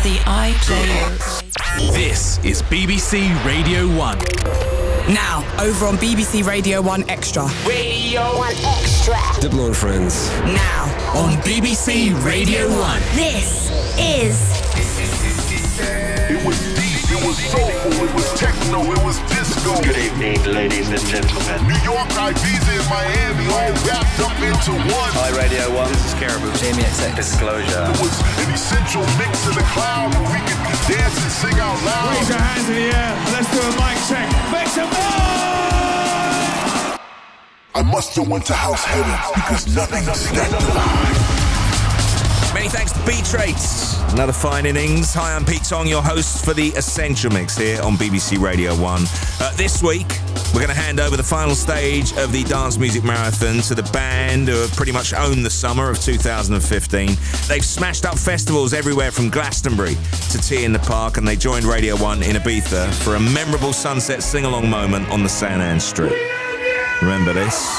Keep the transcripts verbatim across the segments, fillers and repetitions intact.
the iPlayer. This is B B C Radio one. Now, over on B B C Radio one Extra. Radio one Extra. Diplo and Friends. Now, on B B C Radio one. This is... It was deep, it was soulful, it was techno, it was disco. Good evening, ladies and gentlemen. New York, Ibiza, and Miami all wrapped up into one. Hi, Radio one. This is Caribou. Jamie X X. Disclosure. It was an essential mix in the cloud where we could dance and sing out loud. Raise your hands in the air. Let's do a mic check. Make some noise! I must have went to house heaven because nothing is that alive. Many thanks to B-Trace. Another fine innings. Hi, I'm Pete Tong, your host for the Essential Mix here on B B C Radio one. Uh, this week, we're going to hand over the final stage of the Dance Music Marathon to the band who have pretty much owned the summer of two thousand fifteen. They've smashed up festivals everywhere from Glastonbury to Tea in the Park, and they joined Radio one in Ibiza for a memorable sunset sing-along moment on the Saint Anne Strip. Remember this?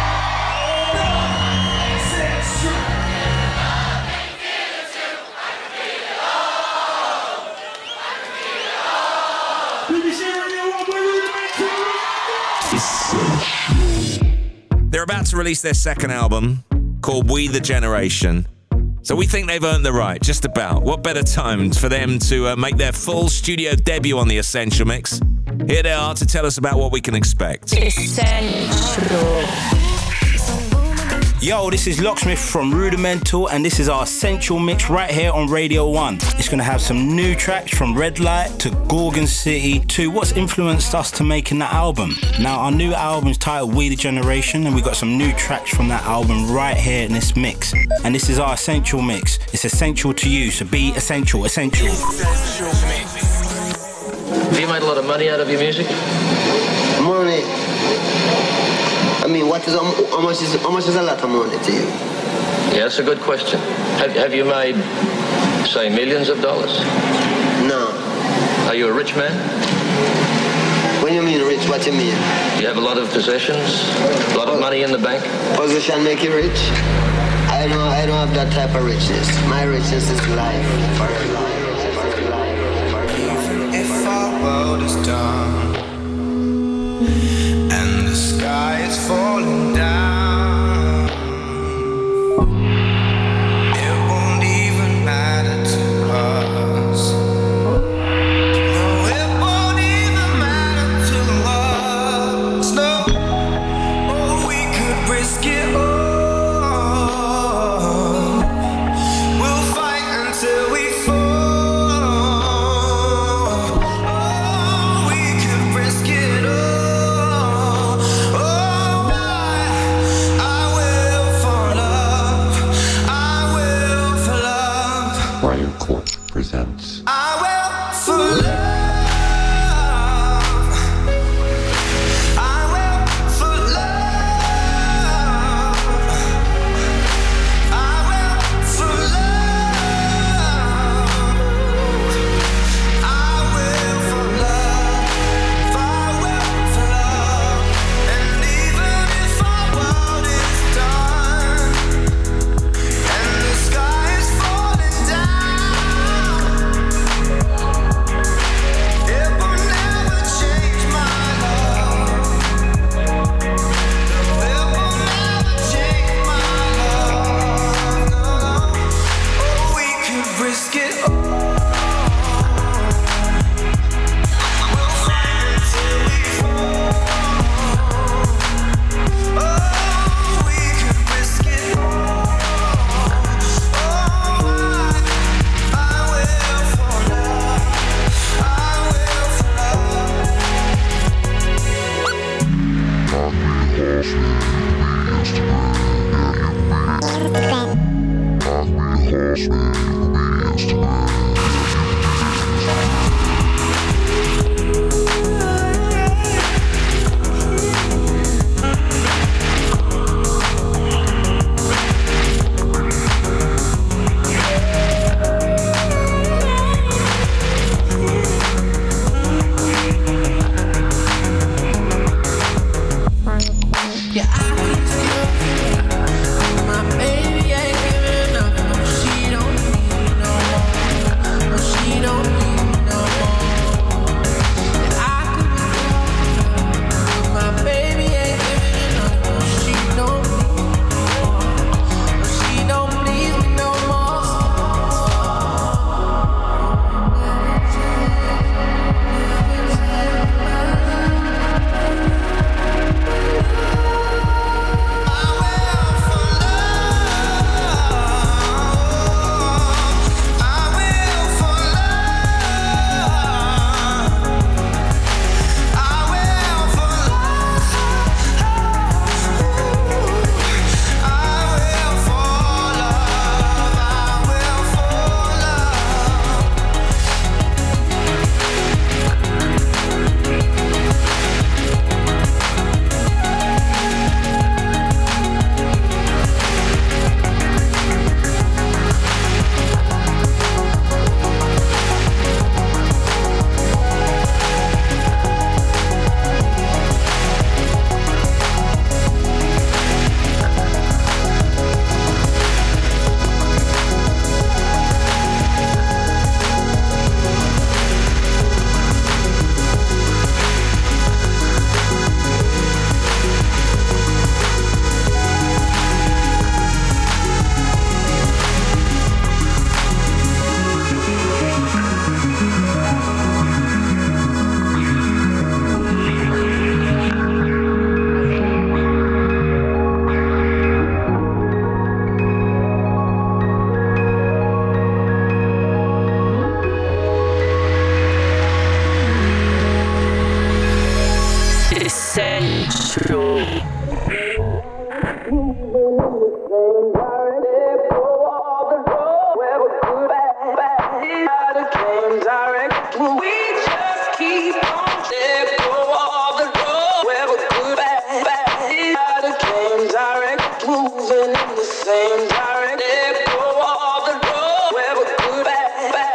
They're about to release their second album called We the Generation. So we think they've earned the right, just about. What better time for them to uh, make their full studio debut on the Essential Mix? Here they are to tell us about what we can expect. Essential. Yo, this is Locksmith from Rudimental, and this is our Essential Mix right here on Radio one. It's going to have some new tracks from Red Light to Gorgon City to what's influenced us to making that album. Now, our new album is titled We the Generation, and we got some new tracks from that album right here in this mix. And this is our Essential Mix. It's essential to you, so be essential, essential. Have you made a lot of money out of your music? Money? I mean, what is how much is how much is a lot of money to you? Yeah, that's a good question. Have, have you made, say, millions of dollars? No. Are you a rich man? When you mean rich, what you mean? Do you have a lot of possessions? A lot of money in the bank? Position make you rich? I don't I don't have that type of richness. My richness is life. If our world is done and the sky is falling down, it won't even matter to us. No, it won't even matter to us. No, oh, we could risk it all. We'll fight until we fall. Oh, we could risk it all. Presents. I will for love. I will for love. I will for love. I will for love. I will for love. And even if our world is done and the sky is falling down, same direct. Will we just keep on let go of the road where we're good, bad, bad. Out of same direct, moving in the same direct. Let go of the road where we're good, bad, bad.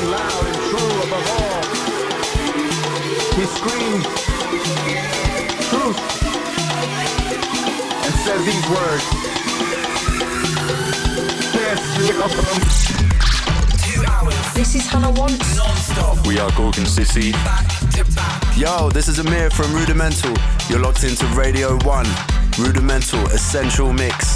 loud and true above all. He screams truth and says these words. This is Hannah Wants. Non-stop. We are Gorgon City. Back to back. Yo, this is Amir from Rudimental. You're locked into Radio one. Rudimental Essential Mix.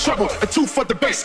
treble, and two for the bass.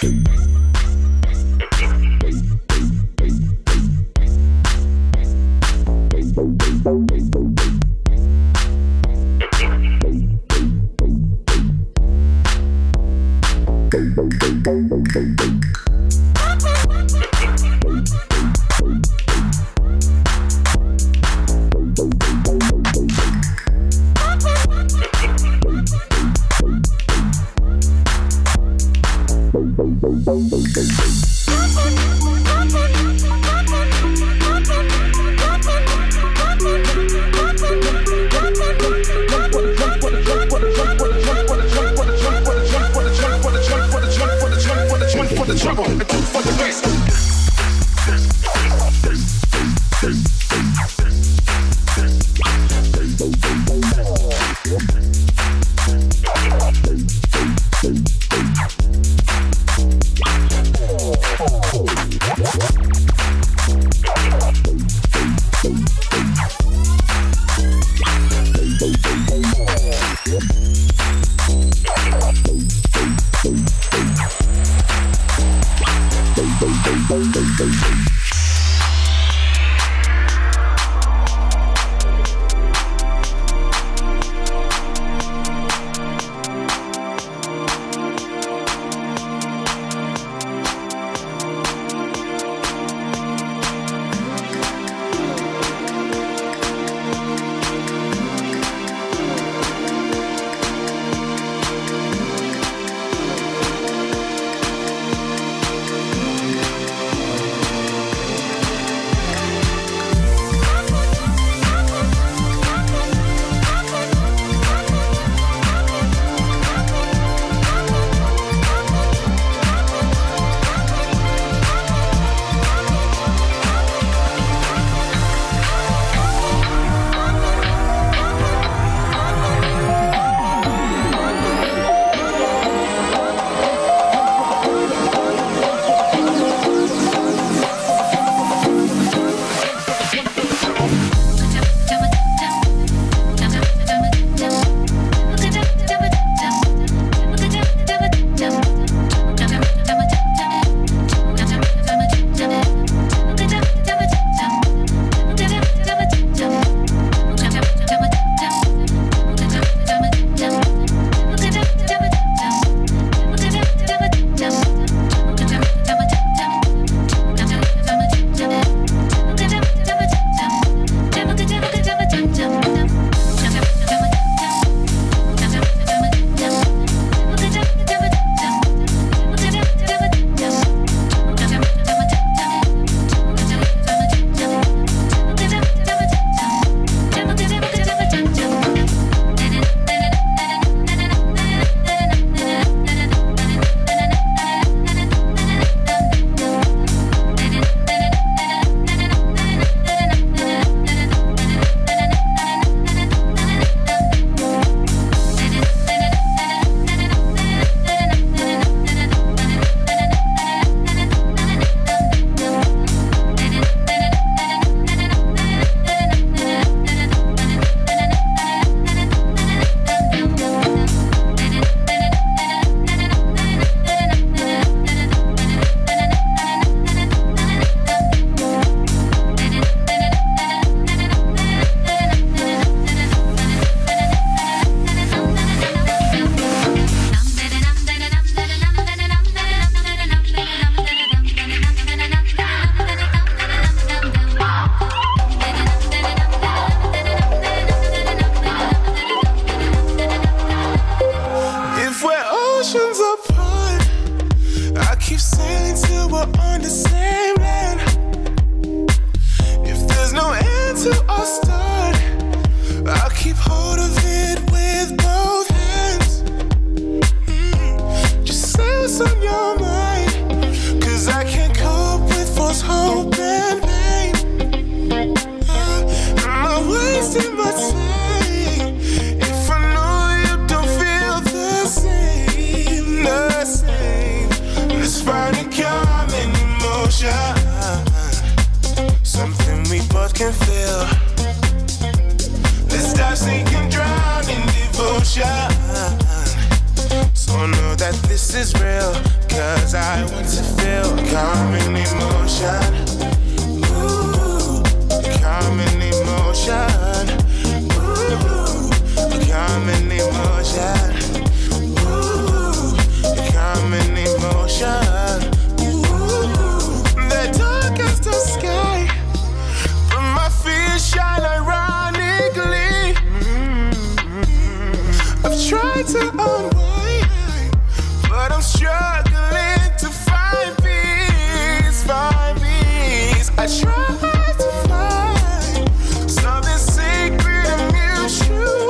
So I know that that this is real, cause I want to feel common emotion. Ooh, common emotion. Ooh, common emotion. Ooh, common emotion. Ooh, the darkest of sky, but my fears shine ironically. Mm-hmm. I've tried to unwind, but I'm struggling to find peace, find peace. I try to find something sacred and mutual,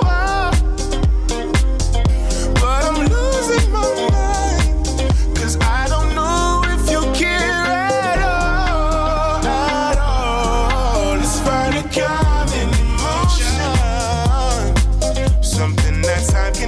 but I'm losing my mind, cause I don't know if you care at all, at all. Let's find a common emotion, something that time can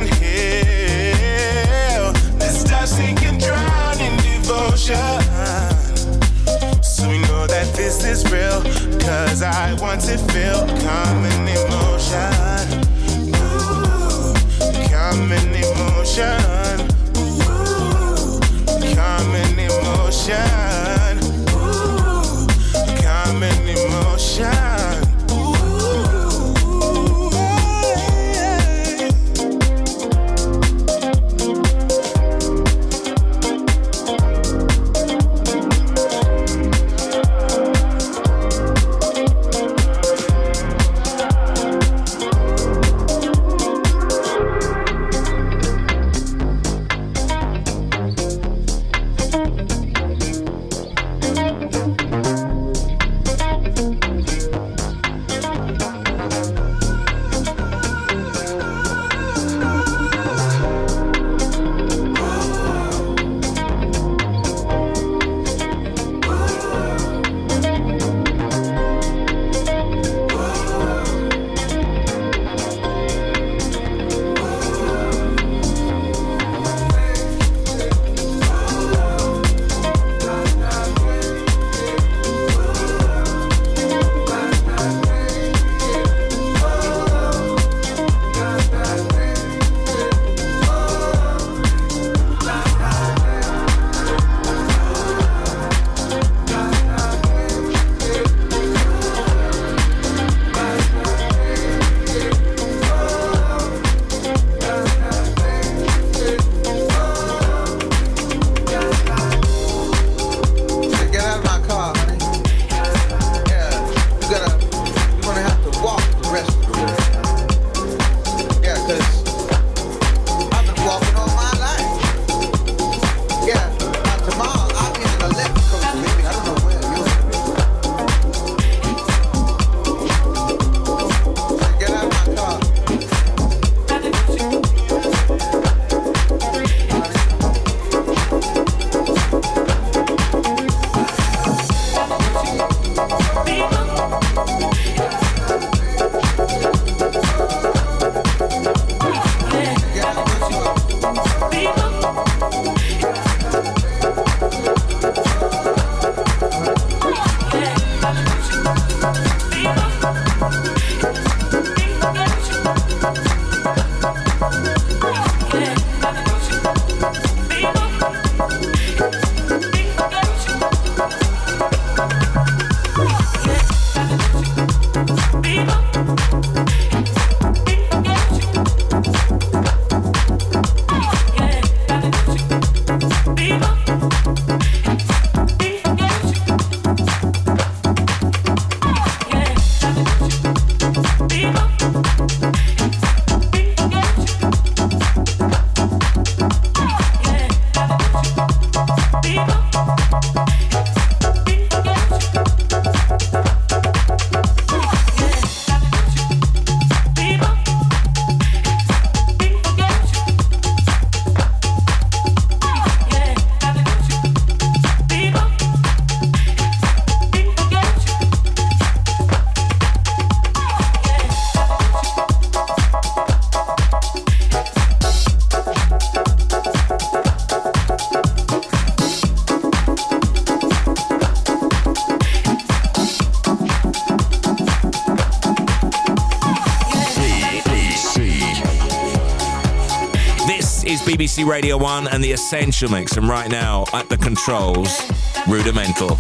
heal. Let's stop sinking, drown in devotion, so we know that this is real, cause I want to feel common emotion. Ooh, common emotion. Ooh, common emotion. Ooh, common emotion. Ooh, yeah. B B C Radio one and the Essential Mix. And right now, at the controls, Rudimental.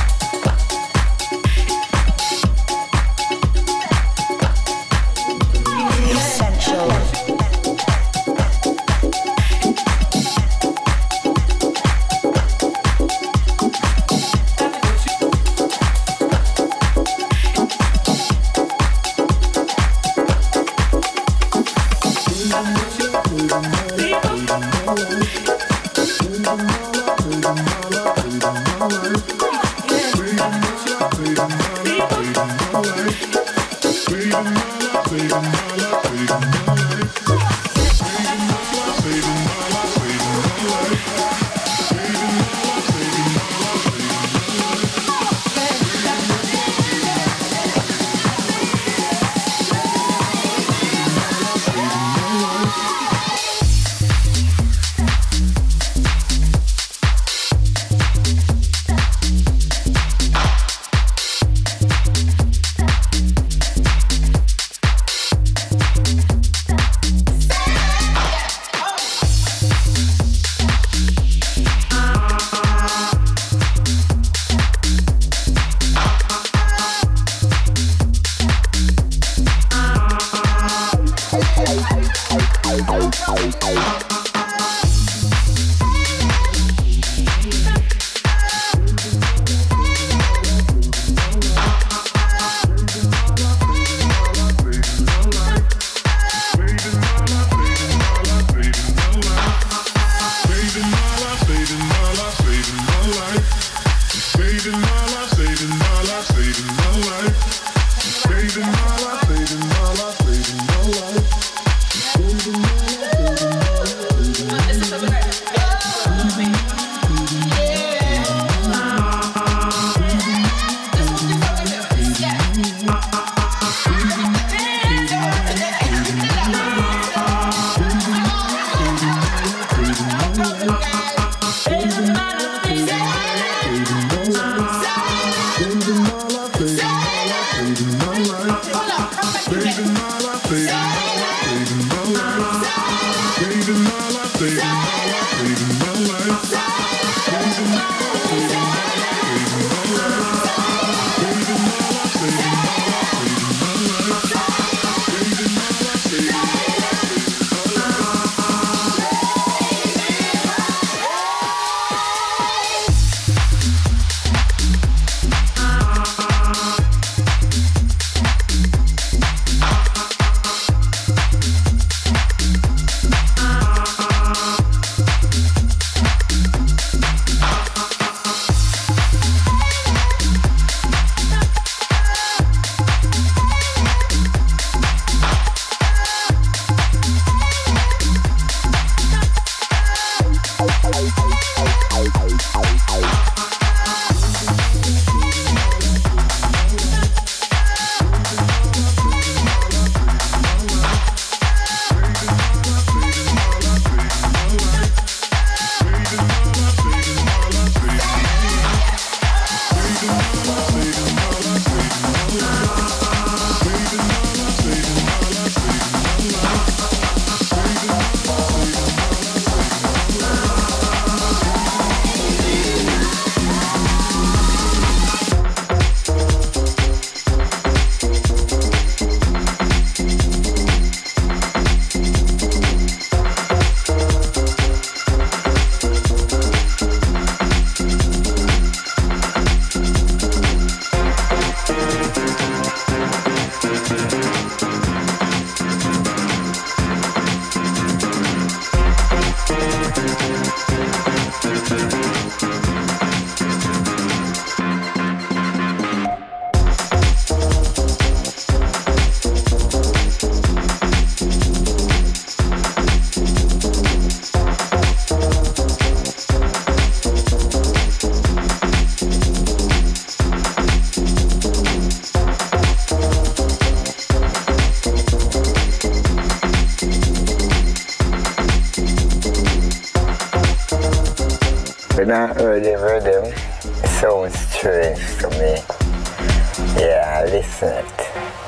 When I heard the rhythm, it sounds strange to me. Yeah, I listen it.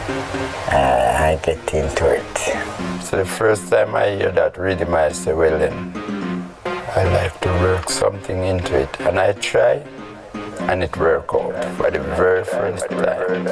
uh, I get into it. So the first time I hear that rhythm, I say, well then, I like to work something into it, and I try, and it works out for the very first time.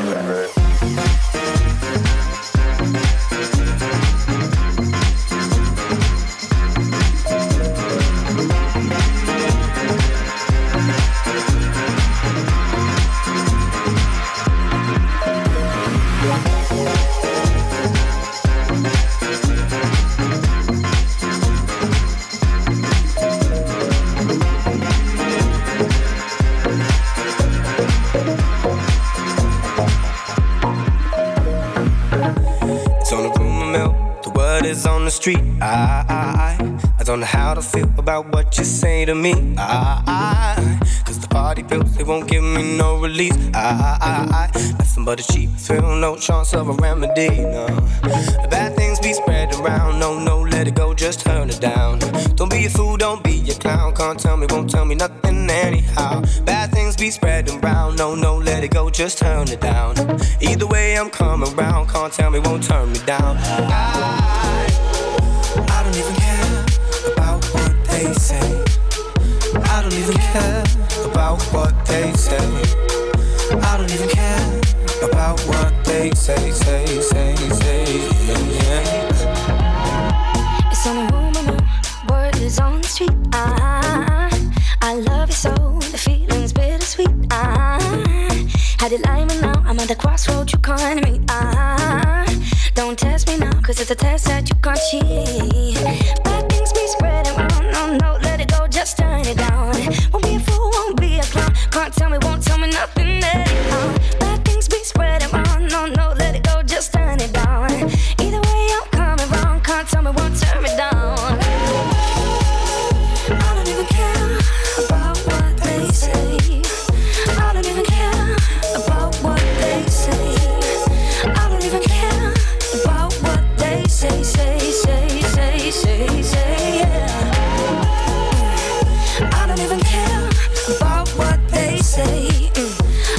On the street, I, I, I don't know how to feel about what you say to me. I, I, cause the party pills, they won't give me no release. I, I, I, nothing but a cheap thrill, no chance of a remedy, no. The bad things be spread around, no, no, let it go, just turn it down. Don't be a fool, don't be a clown, can't tell me, won't tell me nothing anyhow. Bad things be spread around, no, no, let it go, just turn it down. Either way I'm coming around, can't tell me, won't turn me down. I, I don't even care about what they say. I don't even care about what they say. I don't even care about what they say, say, say, say. Yeah. It's on the rumor, word is on the street. I, I love you so, the feeling's bittersweet. I had it lying now, I'm at the crossroads you can't meet. I don't test me now, cause it's a test that you can't cheat. Bad things be spread around, no, no, let it go, just turn it down. Won't be a fool, won't be a clown, can't tell me, won't tell me nothing anyhow. Bad things be spread around, no, no, let it go, just turn it down. Either way I'm coming round, can't tell me, won't turn me down. I don't even care about what they say. I don't even care about what they say. I don't even care about what they say, say, say, say, say, say, yeah. I don't even care about what they say. Mm.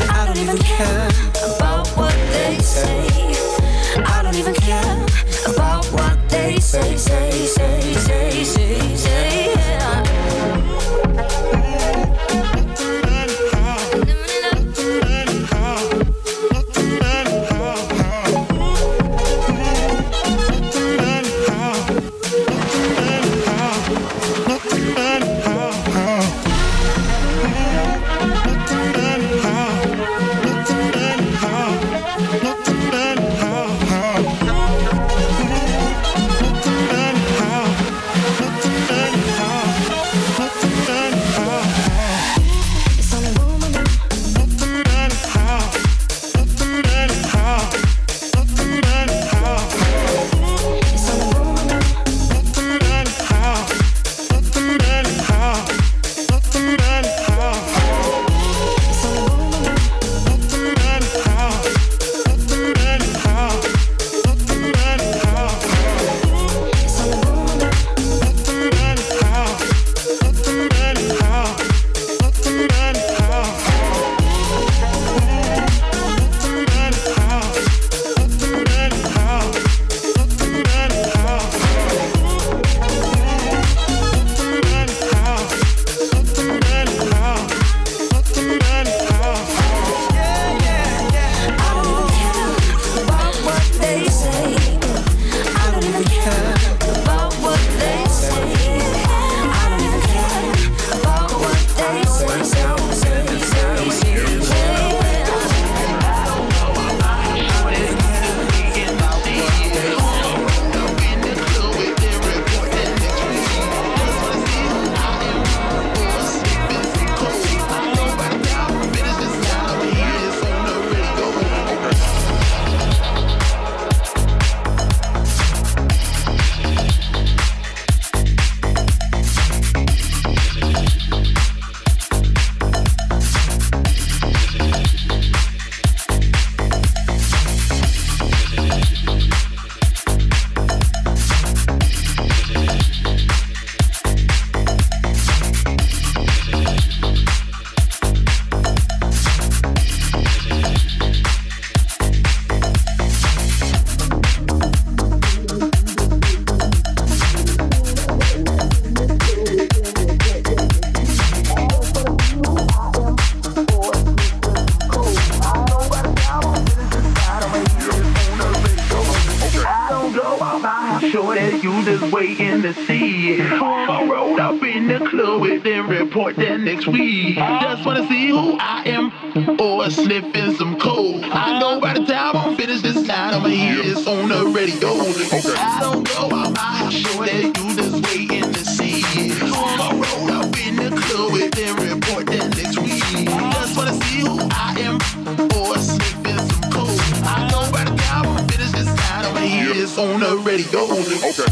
report that next week. Just wanna see who I am, or sniffing some cold. I know by the time I'm finished this night, I'ma hear this on the radio. I don't know, I'm not sure that you just waiting to see. I'ma roll up in the club with them report that next week. Just wanna see who I am, or sniffing some cold. I know by the time I'm finished this night, I'ma hear this on the radio. Okay.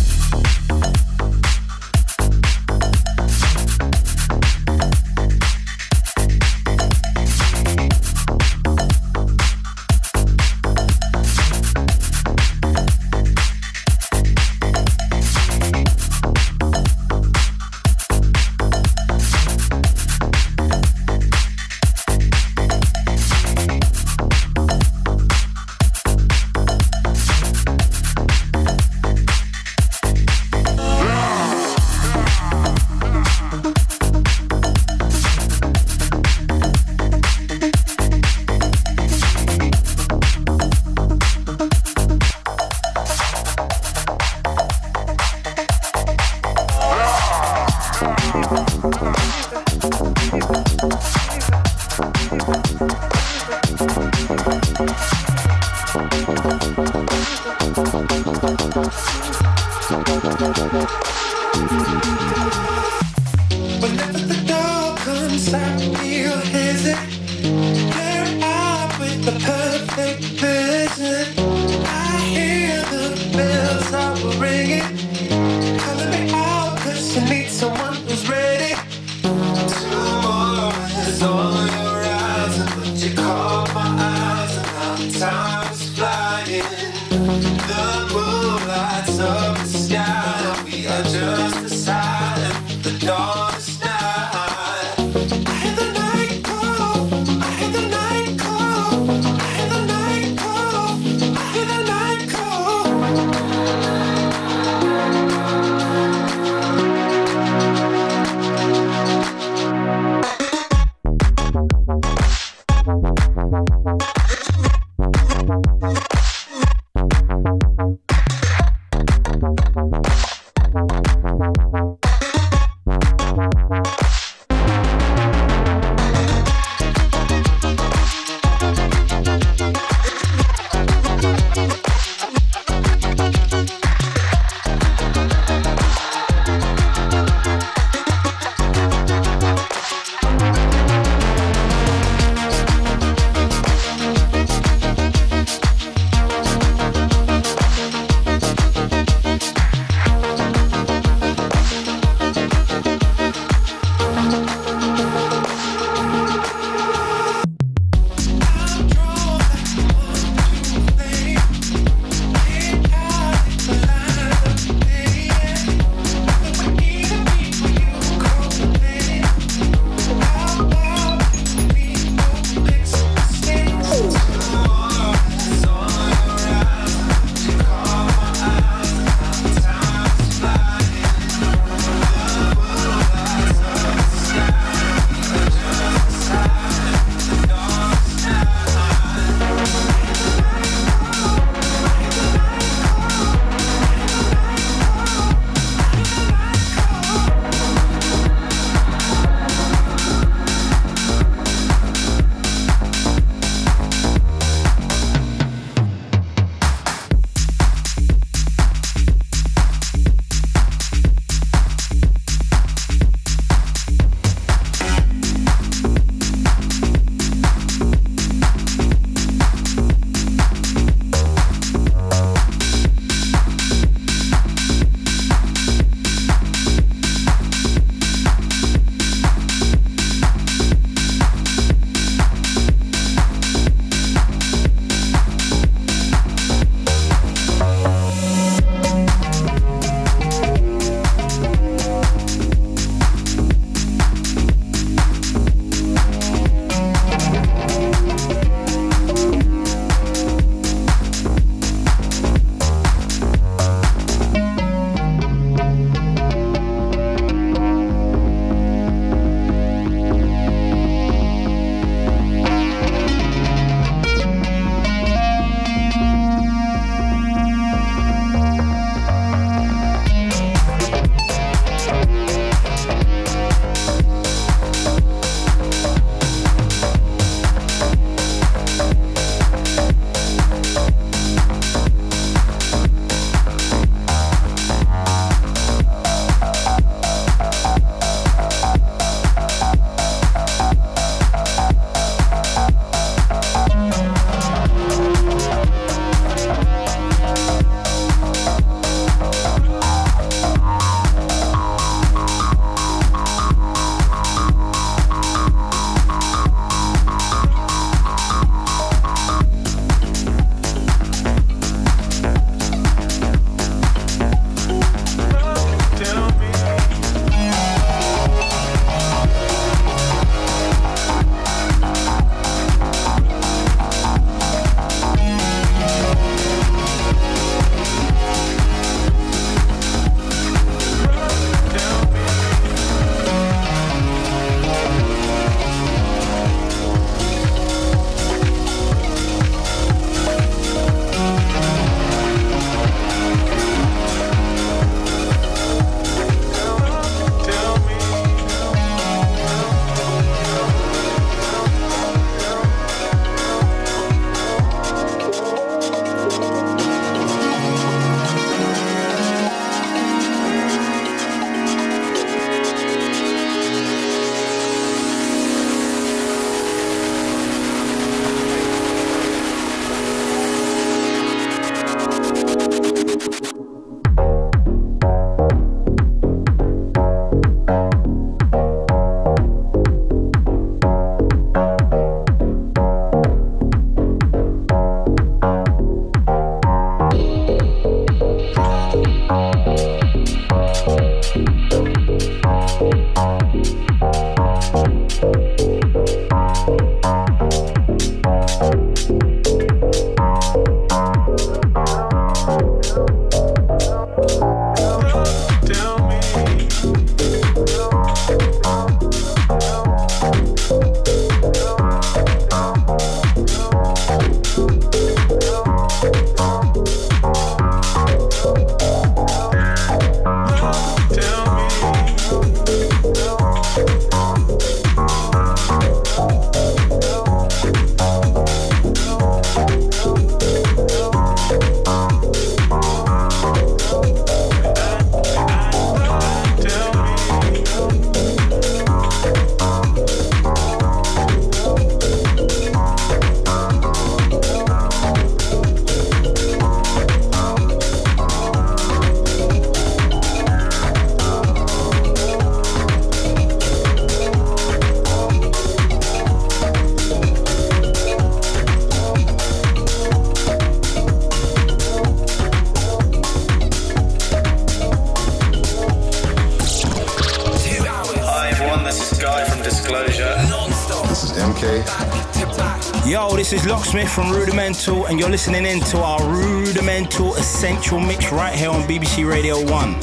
Yo, this is Locksmith from Rudimental, and you're listening in to our Rudimental Essential Mix right here on B B C Radio one.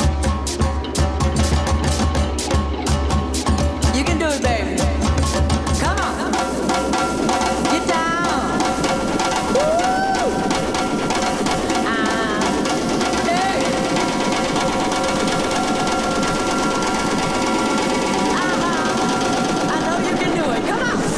You can do it, baby. Come on. Get down. Woo! Ah, hey. Uh-huh. I know you can do it. Come on.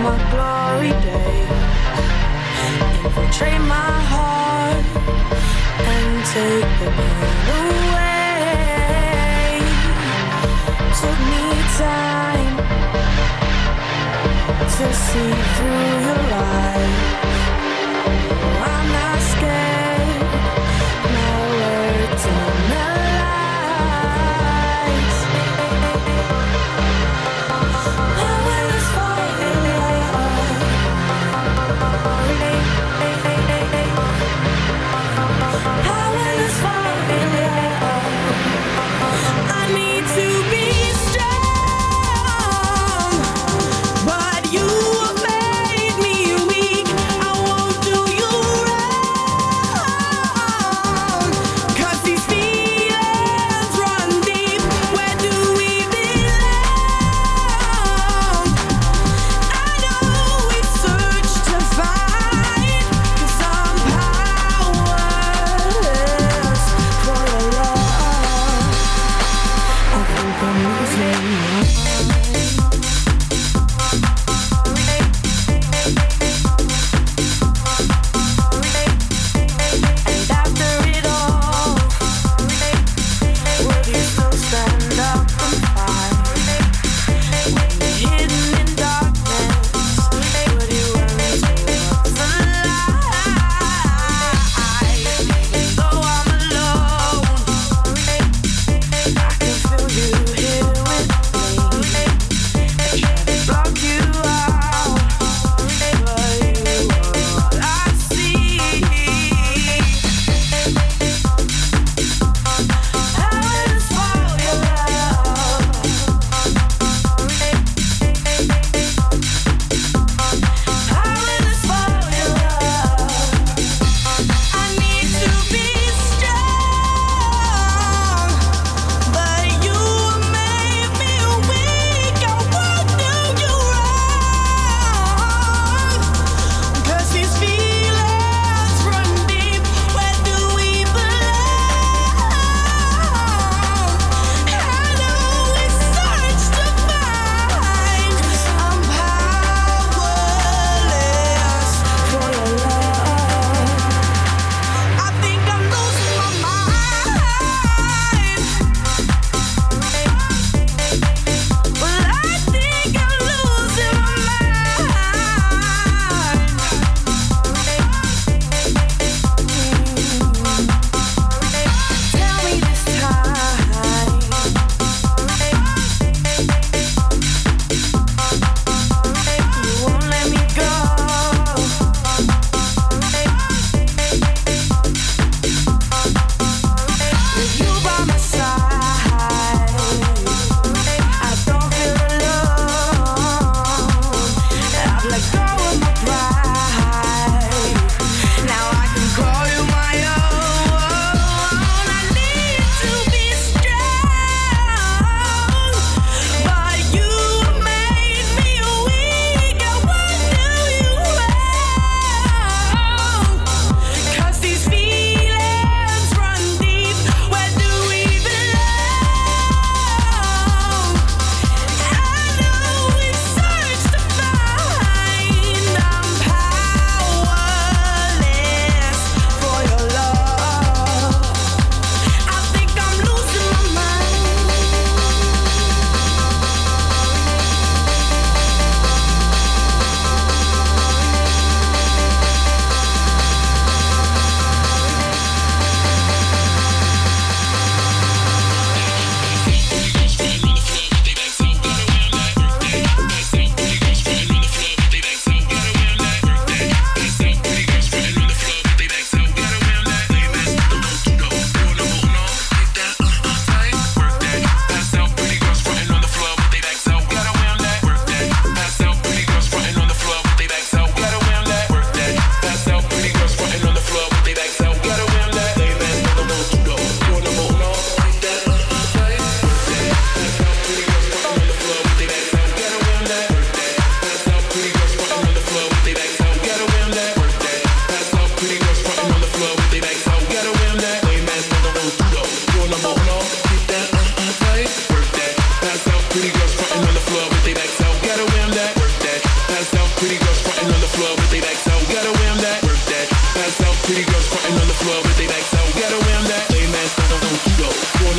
my glory days. Infiltrate my heart and take the pain away. Took me time to see through your lies. I'm not scared, my words are not lies. I will fall in love. I will fall in love. I need to be strong, but you made me weak. I won't do you wrong, 'cause these feelings run deep. Where do we belong? I know we search to find, 'cause I'm powerless for your love. I think I'm losing my mind. And after it all, would you still stand up and fight? When you're hidden in darkness, would you run towards the light? Even though I'm alone, I can feel you here with me. I try to block you out, but you are all I see. I will fall your love. I will fall your love. I need to be strong, but you made me weak. I won't do you wrong, 'cause these feelings run deep. Where do we belong? I know we search to find, 'cause I'm powerless for your love. I think I'm losing my mind. Well, I think I'm losing my mind. Tell me this time, you won't let me go. With you by my side, I don't feel alone. I've let go of my pride. Now I can call you my own. I need to be strong, but you made me weak. I won't do you wrong, 'cause these feelings run deep. Where do we belong? I know we search to find. I'm powerless for your love. I think I'm losing my mind.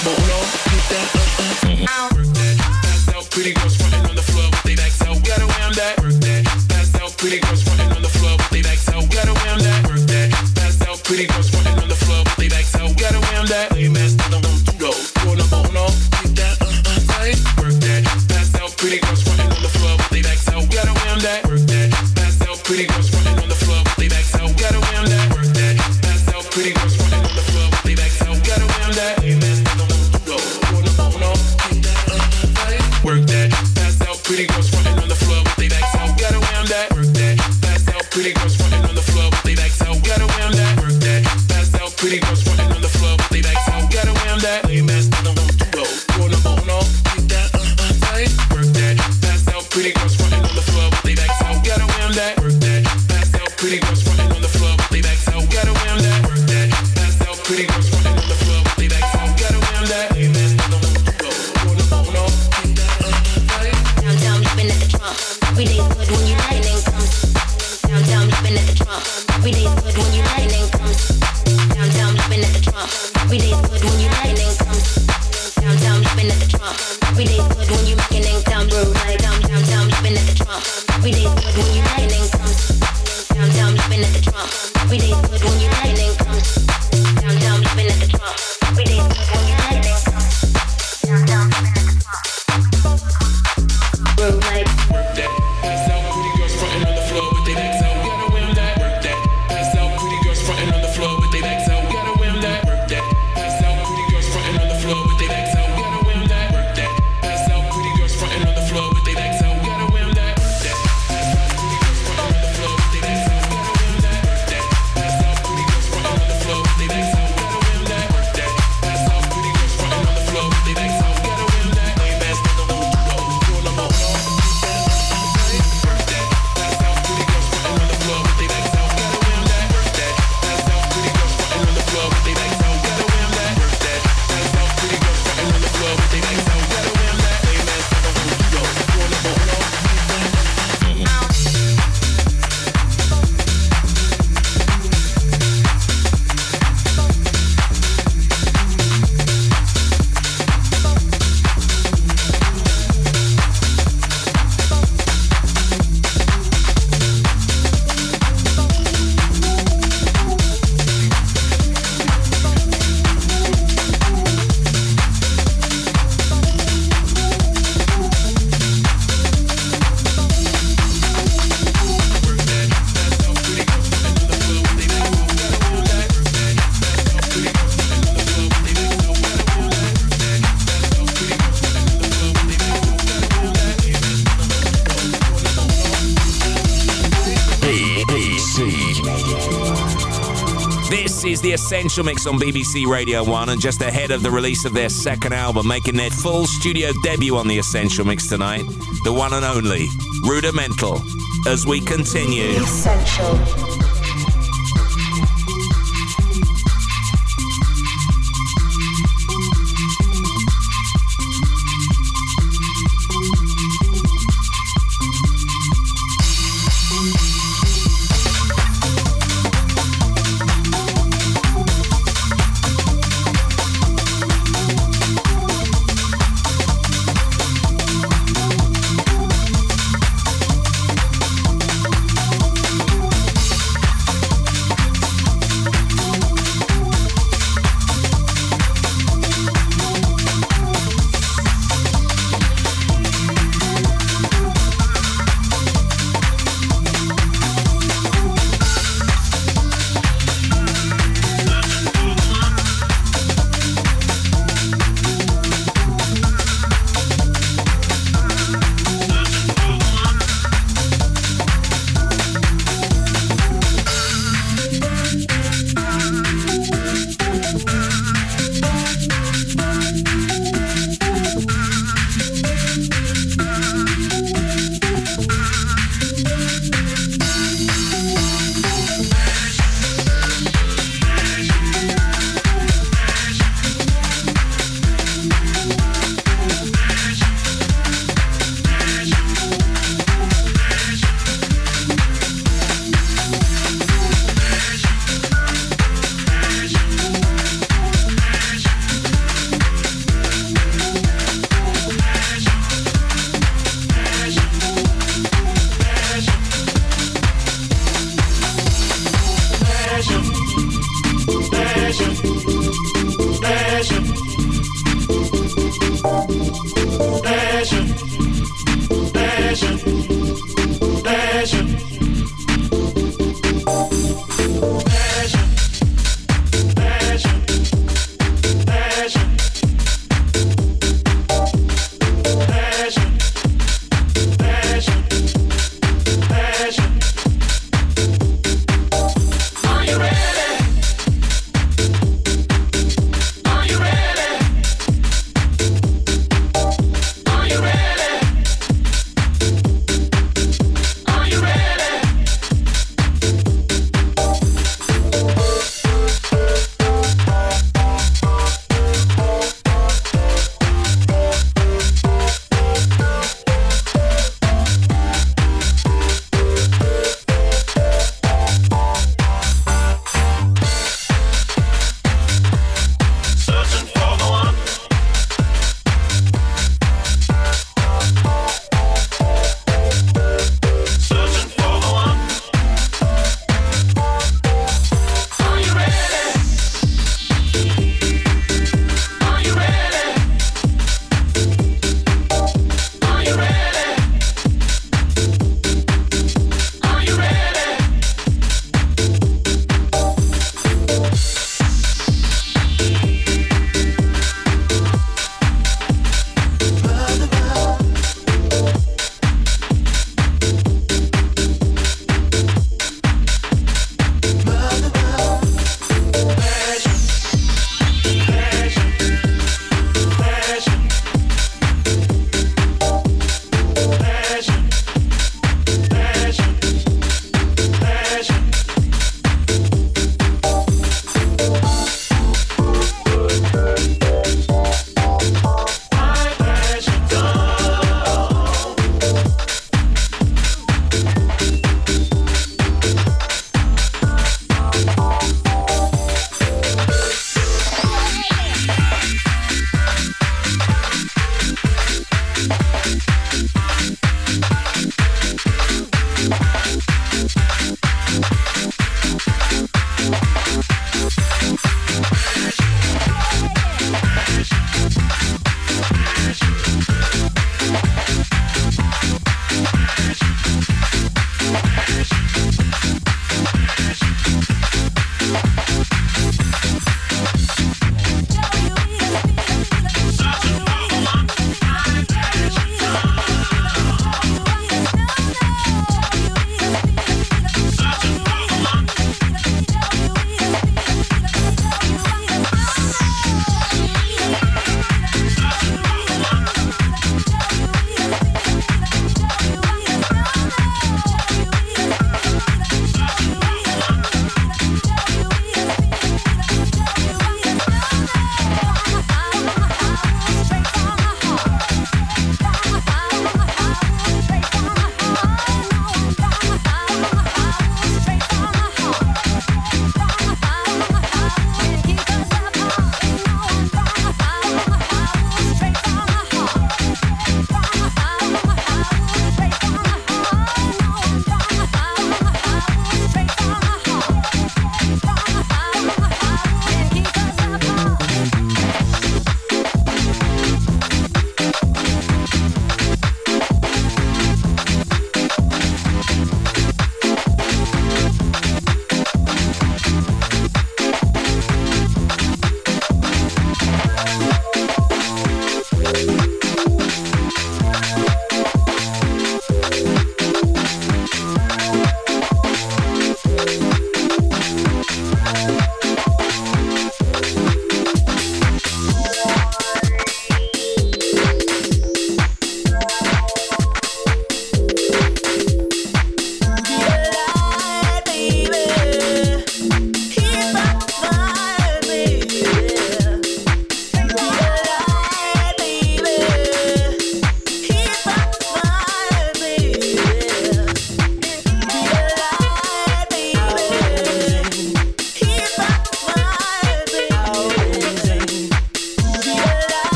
number uno. Get that, uh, uh, uh. Work that. Pass out, pretty girls frontin' on the floor with they backs out. Gotta wham that. Work that. Pass out, pretty girls frontin' on the floor with they backs out. Gotta wham that. Work that. Pass out, pretty girls frontin' on the floor with they backs out. Gotta wham that. Lame ass nigga on two those. Your number uno. Get that, uh, uh, tight. Work that. Pass out, pretty girls frontin' on the floor with they backs out. Gotta wham that. Work that. Pass out, pretty girls frontin' on the floor with they backs out. Gotta wham that. Work that. Pass out, pretty girls frontin' on the floor with they backs out. Gotta wham that. Lame ass nigga on two those. Your number uno. Get that, uh, uh, tight. Work that. Pass out, pretty girls frontin' on the floor with they backs out. Gotta wham that. Work that. Pass out, pretty girls frontin' on the floor with they backs out. Gotta wham that. Work that. Pass out, pretty girls frontin' on the floor with they backs out. Gotta wham that. Lame ass nigga on two those. Your number uno. Get that, uh, uh, tight. Work that. Pass out, pretty girls frontin' on the floor with they backs out. Gotta wham that. Work that. Pass out, pretty girls frontin' on the floor with they backs out. Gotta wham that. Work that. Pass out, pretty girls frontin' on the floor with they backs out. Gotta wham that. Lame ass nigga on two those. Your number uno. Get that, uh, uh, tight. Downtown, living at the trunk. Every day's good when you rain and comes. Downtown, living at the trunk. Every day's good when you rain and comes. Downtown, living at the trunk. Every day's good when you rain and comes. Downtown, living at the trunk. Every day's good when you making and come. Right down, downtown, living at the trunk. Every day's good when you rain and comes. Downtown, living at the trunk. Every day's good when you rain and comes. Downtown, living at the trunk. Every day's good when you rain and comes. Downtown, living at the trunk. Work like work that. Pass out, pretty girls frontin' on the floor with they backs out. Gotta wham that. Work that. Pass out, pretty girls frontin' on the floor with they backs out. Gotta wham that. Work that. Pass out, pretty girls frontin' on the floor with they backs out. Gotta wham that. Work that. Pass out, pretty girls frontin' on the floor with they backs out. Gotta wham that. Work that. Pass out, pretty girls frontin' on the floor with they backs out. Gotta wham that. Work that. Pass out, pretty girls frontin' on the floor with they backs out. Gotta wham that. Work that. Pass out, pretty girls frontin' on the floor with they backs out. Gotta wham that. Lame ass nigga on two those. Your number uno. This is the Essential Mix on B B C Radio one, and just ahead of the release of their second album, making their full studio debut on the Essential Mix tonight, the one and only Rudimental, as we continue. Essential.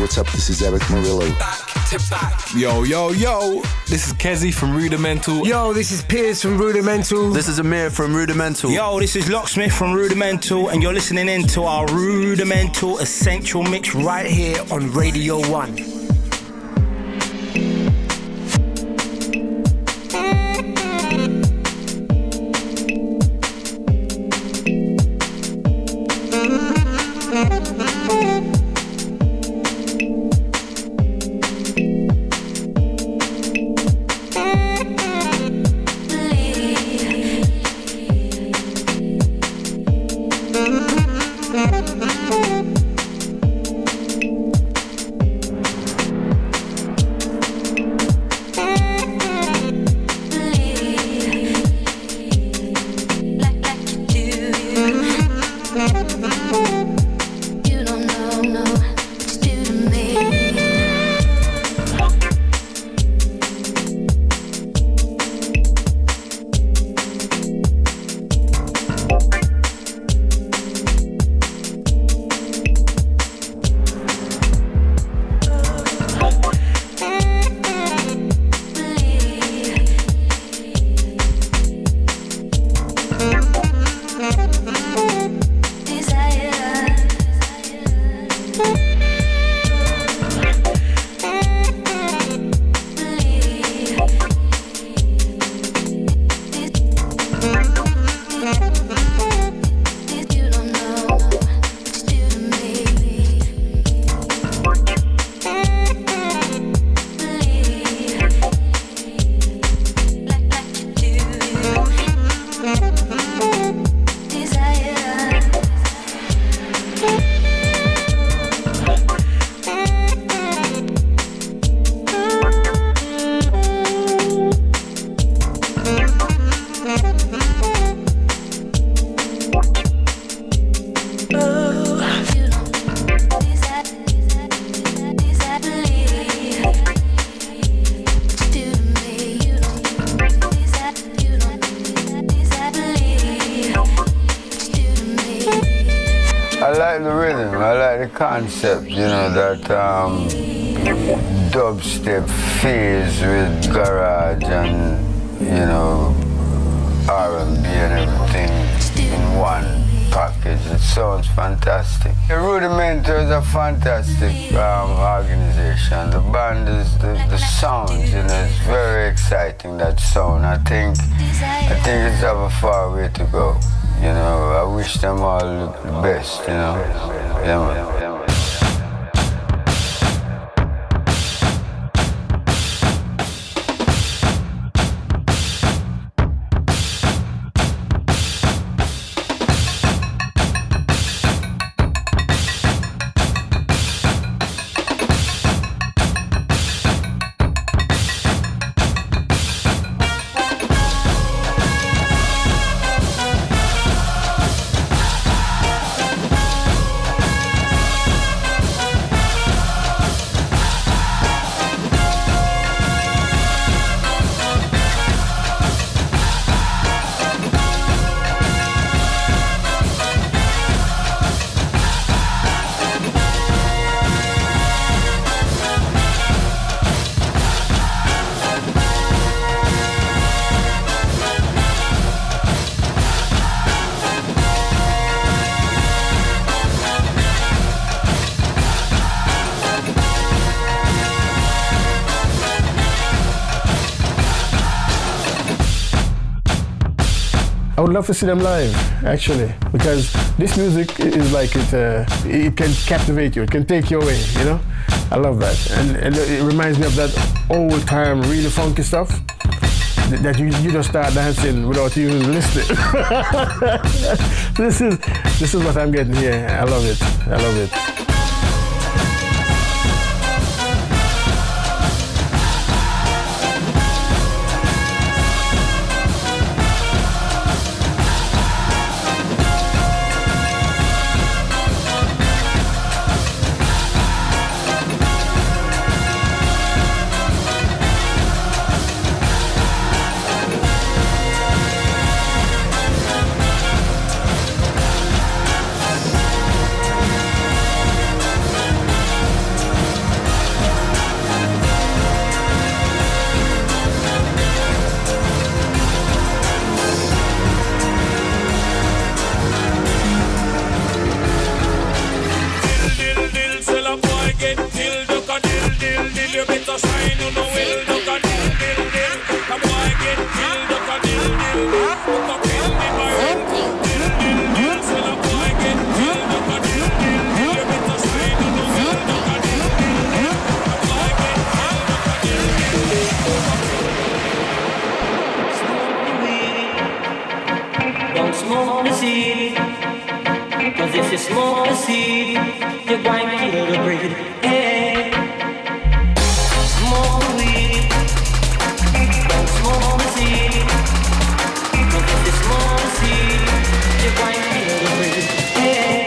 what's up? This is Eric Murillo. Back to back. Yo, yo, yo. This is Kezi from Rudimental. Yo, this is Piers from Rudimental. This is Amir from Rudimental. Yo, this is Locksmith from Rudimental, and you're listening in to our Rudimental Essential Mix right here on Radio one. Concept, you know, that um, dubstep phase with garage and, you know, R and B and everything in one package. It sounds fantastic. The Rudimental is a fantastic um, organization. The band is, the, the sound, you know, it's very exciting, that sound. I think, I think it's have a far way to go. You know, I wish them all the best, you know. Yeah, man. I would love to see them live, actually, because this music is like it. Uh, it can captivate you. It can take you away. You know, I love that, and, and it reminds me of that old time, really funky stuff that you you just start dancing without even listening. this is this is what I'm getting here. I love it. I love it. seed. Cause if you smoke the seed, you're going to kill the breed. Hey. Smoke the weed. Don't smoke the seed. Cause if you smoke the seed, you're going to kill the breed. Hey.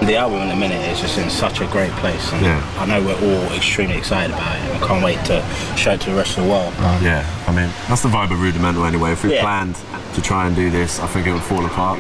the album in a minute is just in such a great place, and Yeah. I know we're all extremely excited about it. I can't wait to show it to the rest of the world. Yeah, I mean, that's the vibe of Rudimental anyway. If we Yeah. planned to try and do this, I think it would fall apart.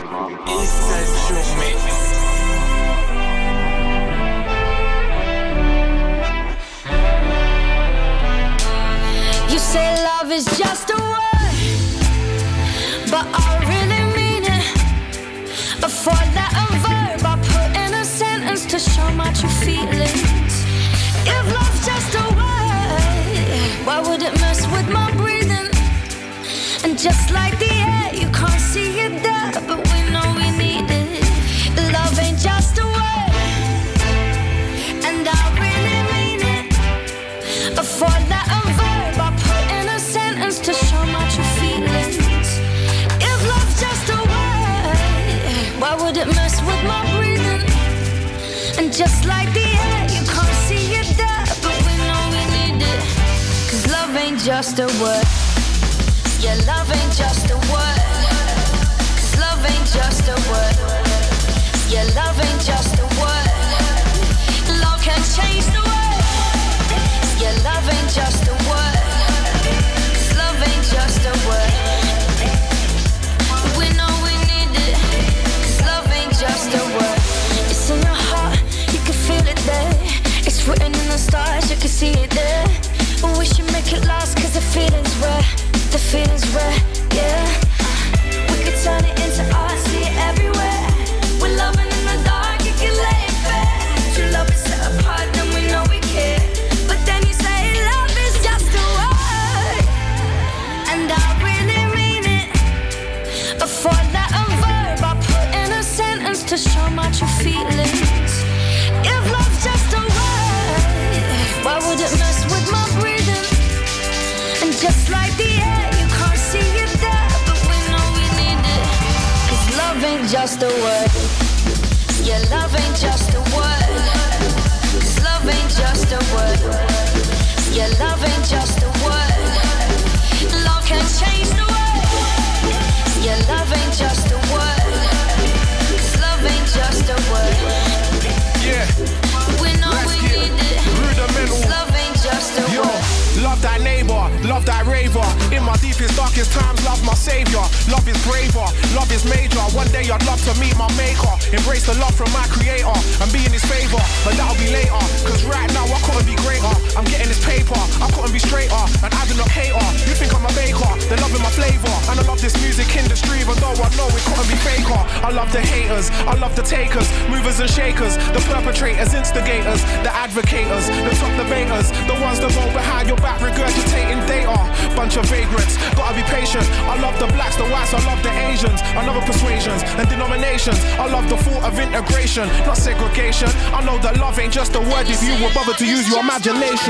You say love is just a word, but I really mean it. For that a verb, I put in a sentence to show my true feelings. If love's just a word, why would it mess with my breathing? And just like the air, you can't see it there, but we know we need it. Love ain't just a word, and I really mean it. For that a verb, I put in a sentence to show my true feelings. If love's just a word, why would it mess with my breathing? And just like the air, you can't see it there, but we know we need it. Cause love ain't just a word. Yeah, love ain't just a word. Cause love ain't just a word. Yeah, love ain't just a word. Love can change the world. Yeah, love ain't just a word. Cause love ain't just a word. We know we need it. Cause love ain't just a word. It's in your heart, you can feel it there. It's written in the stars, you can see it there. But we should make it last cause the feeling's rare. The feeling's rare, yeah. We could turn it into art, see it everywhere. We're loving in the dark, you can lay it bare. True love is set apart, then we know we care. But then you say love is just a word, and I really mean it. For that a verb, I put in a sentence to show my true feelings. If love's just a word, why would it mess with my breathing? And just like the air, you can't see it there, but we know we need it. Cause love ain't just a word. Yeah, love ain't just a word. Cause love ain't just a word. Yeah, love ain't just a word. Love can change the world. Yeah, love ain't just a word. Cause love ain't just a word. Yeah. We know Let's we get need it. rudimental. Cause love ain't just a Yo, word. love thy neighbor, love thy raver. In my deepest, darkest times, love my savior. Love is braver, love is major. One day I'd love to meet my maker. Embrace the love from my creator and be in his favor. But that'll be later, cause right now I couldn't be greater. I'm getting this paper, I couldn't be straighter. And I do not hater, you think I'm a baker. They're loving my flavor, and I love this music industry. Even though I know it couldn't be faker. I love the haters, I love the takers, movers and shakers, the perpetrators, instigators, the advocators, the top debaters, the ones that go behind your back regurgitating data. Bunch of vagrants, gotta be patient. I love the blacks, the whites, I love the Asians. I love the persuasions and denominations. I love the thought of integration, not segregation. I know that love ain't just a word if you will bother to use your imagination.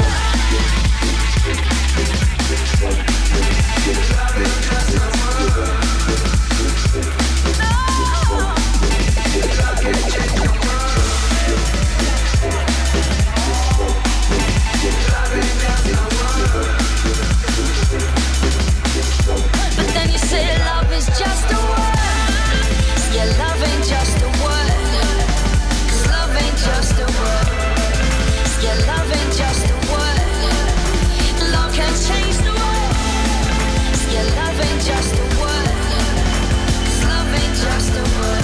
But then you say love is just a word. Yeah, love ain't just a word. Cause love ain't just a word. Yeah, love ain't just a word. Love can change the world. Yeah, love ain't just a word. Cause love ain't just a word.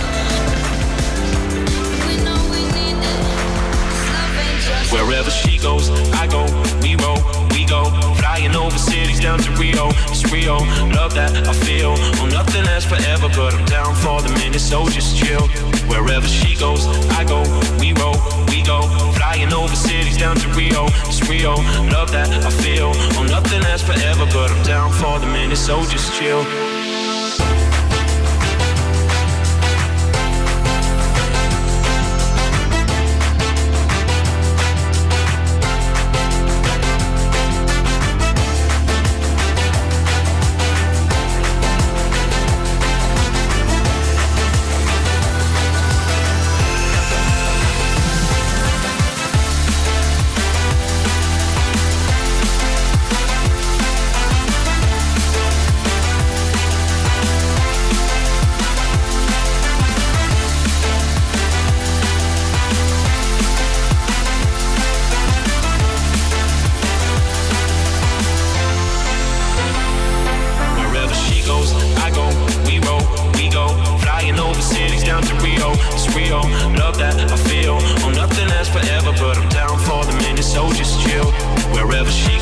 We know we need it. Cause love ain't just a word. Wherever she goes, I go, we roll, we go. Flying over cities down to Rio, it's Rio. Love that I feel, oh nothing lasts forever, but I'm down for the minute, so just chill. Wherever she goes, I go, we roll, we go. Flying over cities down to Rio, it's Rio. Love that I feel, oh nothing lasts forever, but I'm down for the minute, so just chill.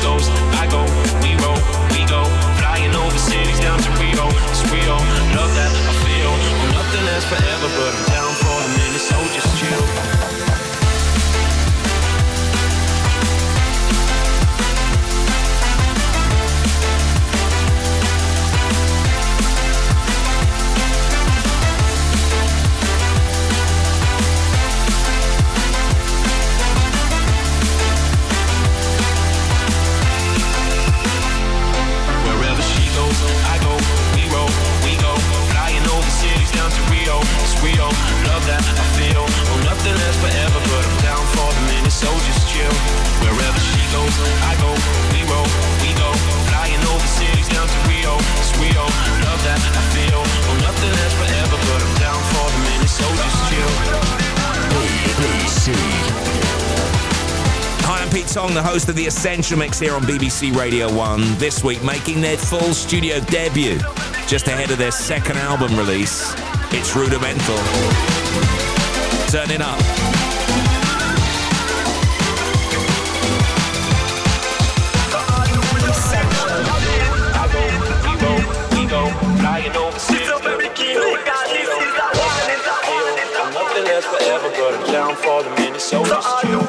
goes, I go, we roll, we go. Flying over cities down to Rio, it's Rio. Love that I feel. Oh, nothing lasts forever, but I'm down for a minute, so just chill. I go, we roll, we go. Flying over cities down to Rio, it's Rio. Love that I feel. Oh, nothing lasts forever, but I'm down for the minute, so just chill. Wherever she goes, I go, we roll, we go. Flying over cities down to Rio, it's Rio. Love that I feel. Oh, nothing lasts forever, but I'm down for the minute, so just chill. B B C. Hi, I'm Pete Tong, the host of The Essential Mix here on B B C Radio one. This week, making their full studio debut, just ahead of their second album release. It's Rudimental. Turn it up. We go, flying over cities. Nothing lasts forever, but I'm down for the minute, so just chill.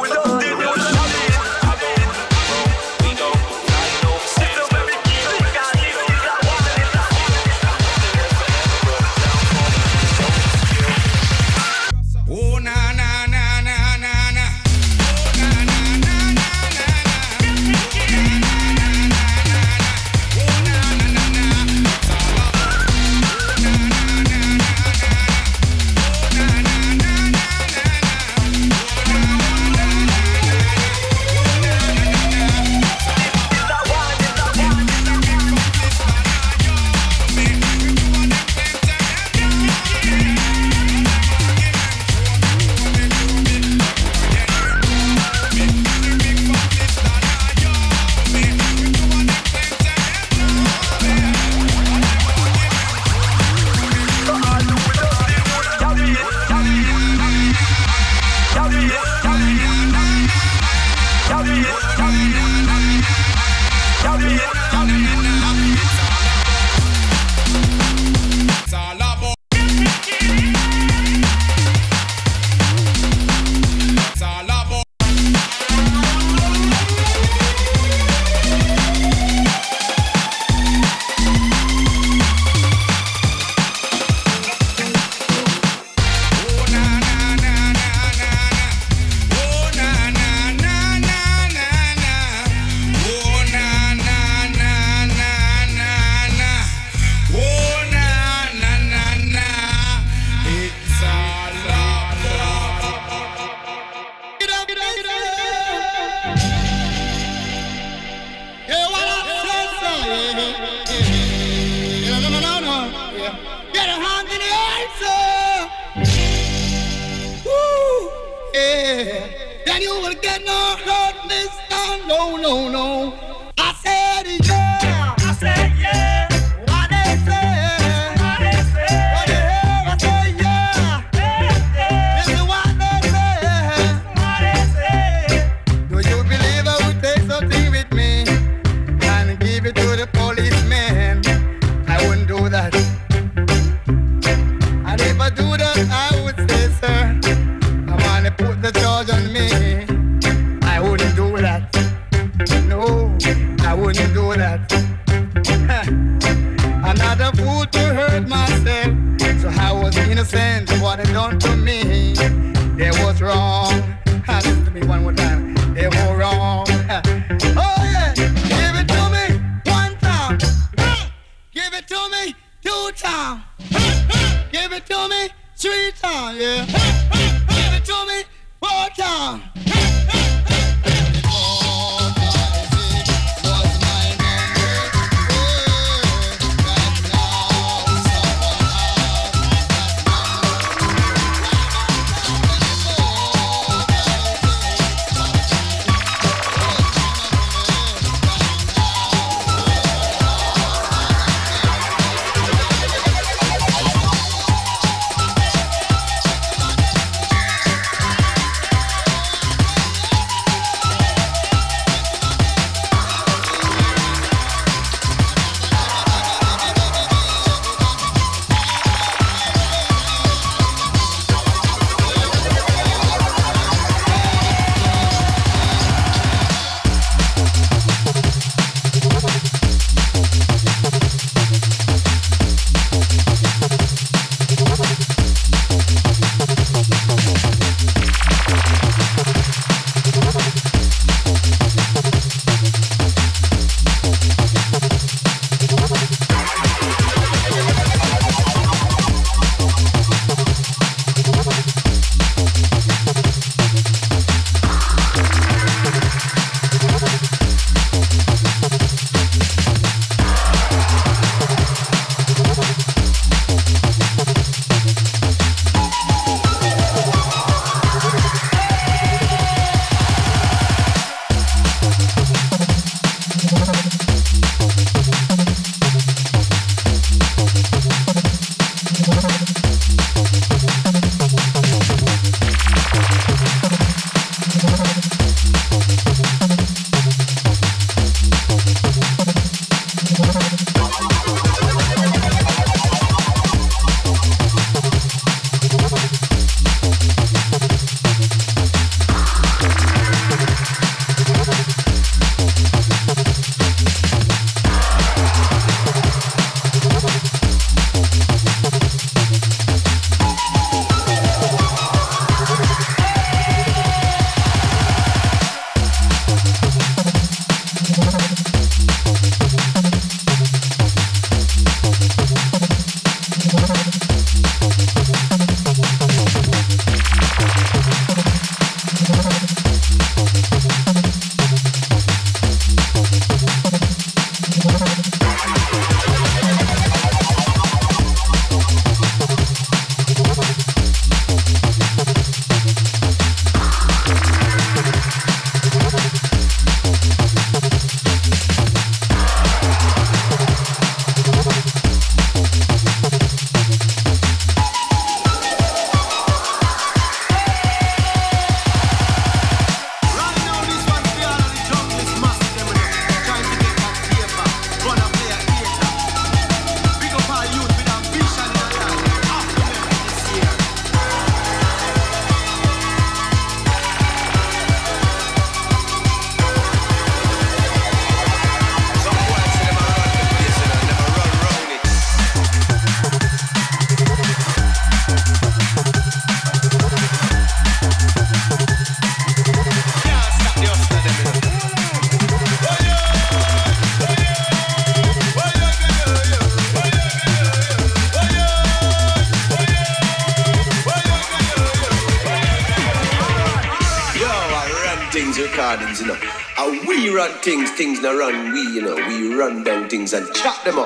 recordings, you know. How we run things, things not run we, you know. We run down things and chop them up.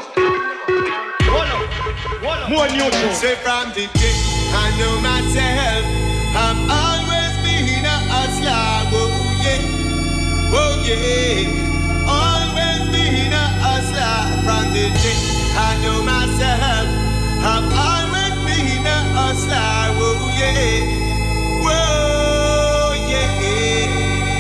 More new tune. Say from the day I know myself, I've always been a hustler. Oh yeah, oh yeah, always been a hustler. From the day I know myself, I've always been a hustler. Oh yeah, whoa yeah.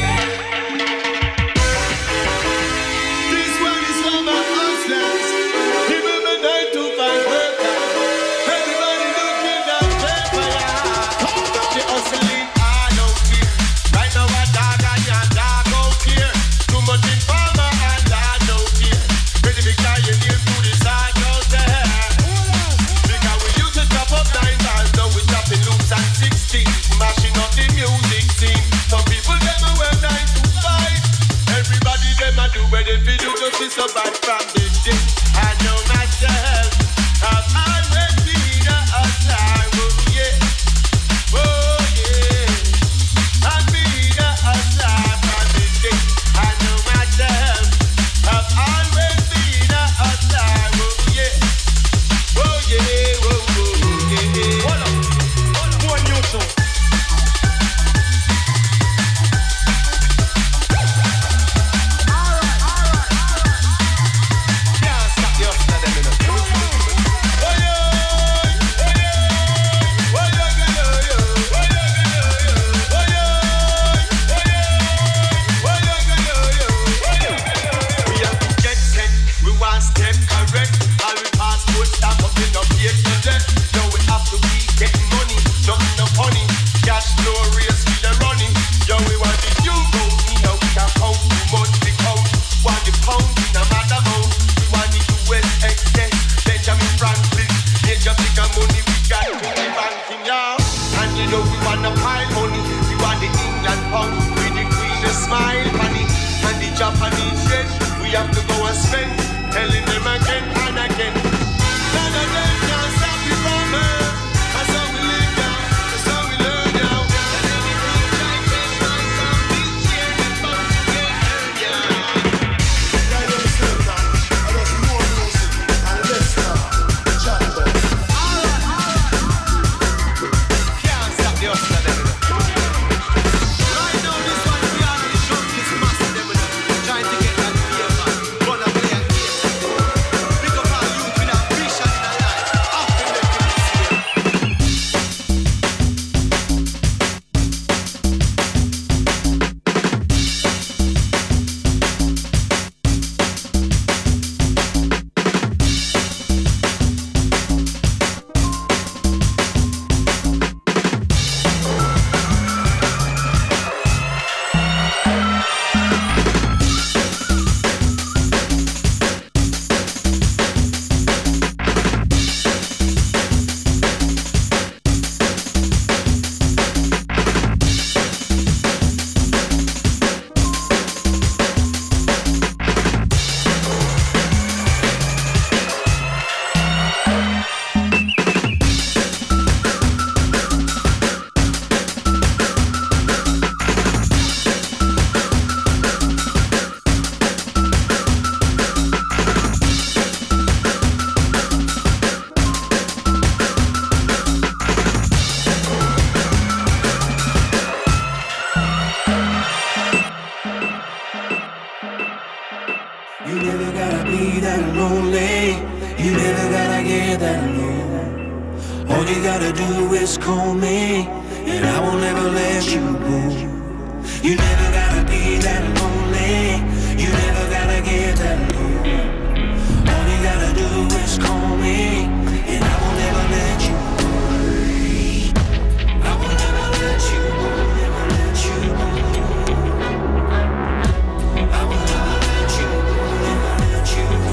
This one is for my hustlers. Even my nine to five workers. Everybody looking at paper, yeah. The hustling all out here. Right now a dog and your dog out here. Too much informer and dog out here. Ready to carry your name to the side out there. Because we used to chop up nine bars, now we chopping loops and sixteen. Mashing up the music scene. Some people them a wear nine to five. Everybody them a do what they feel do just to survive from this day. I know myself. I've always been a hustler. Oh yeah, oh yeah. I've been a hustler from this day. I know myself. I've always been a hustler. Oh yeah, oh yeah, oh oh yeah. Hold up, hold up, more new tune. Can't stop the hustler them, you know. Oh yeah, oh yeah, oh yeah, oh yeah, oh yeah, oh yeah, oh yeah. We have to get set, we want step correct. All we passport stamp up in the page to death. Now we have to be getting money, nothing no funny. Cash no race, we the running. Yo, we want the new gold, you know we can count too much, we count. Want the pound in a matter amount. We want the U S excess, Benjamin Franklin. Major bigger money, we got to be banking, yeah. And you know we want the pile money. We want the England pound, with the queen, the smile money. And the Japanese yen, we have to go and spend. Telling them again and again. None of them can stop you from her. That's how we live now. That's how we learn now. And then we keep trying to find some big cheer and fun together, yeah. Yeah, you understand that? I just more music and less now. Chat about. Alright, alright. Can't stop the hustler them, you know. Right now, this one we are on the drum, this massive them, you know. Trying to get that feel, man. Wanna play a game. Pick up our youth with our vision in our life. Often they can see it. You never gotta be that lonely. You never gotta get that alone. All you gotta do is call me, and I will never let you go. You never gotta be that lonely. You never gotta get that alone. All you gotta do is call me, and I will never let you go. I will never let you go. Never let you go. I will never let you go. Never let you go.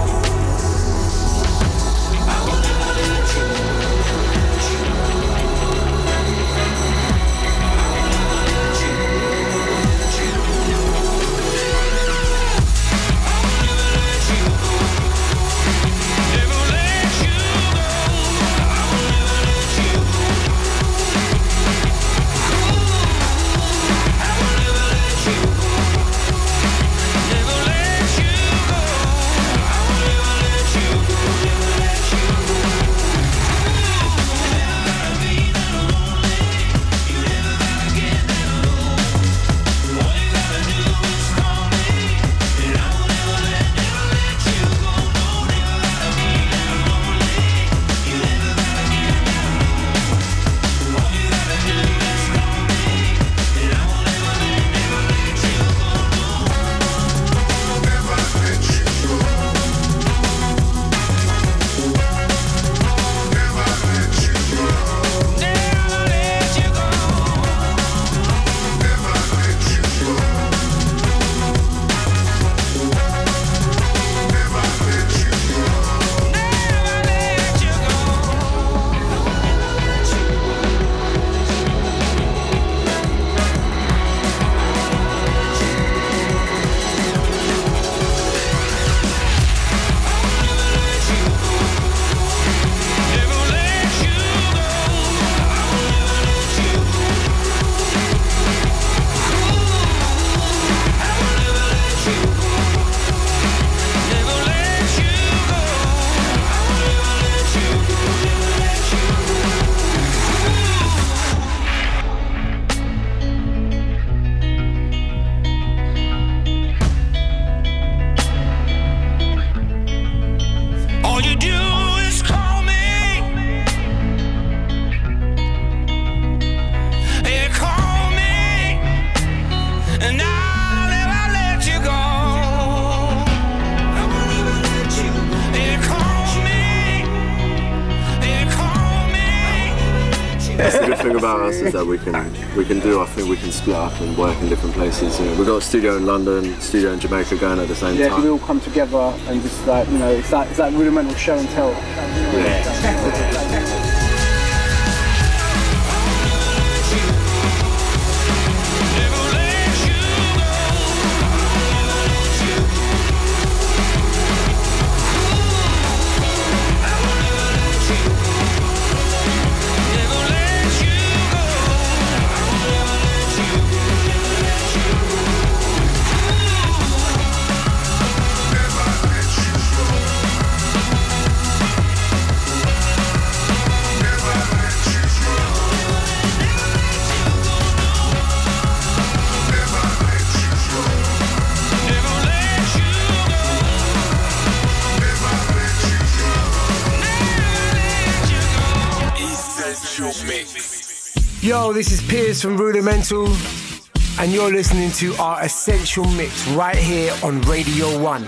I will never let you go. Never let you go. I will never let you go. thing about us is that we can we can do. I think we can split up and work in different places. You know, we've got a studio in London, studio in Jamaica going at the same yeah, time. we all come together and just like you know, it's like it's like rudimental show and tell. Yeah. Yo, this is Piers from Rudimental, and you're listening to our Essential Mix right here on Radio one.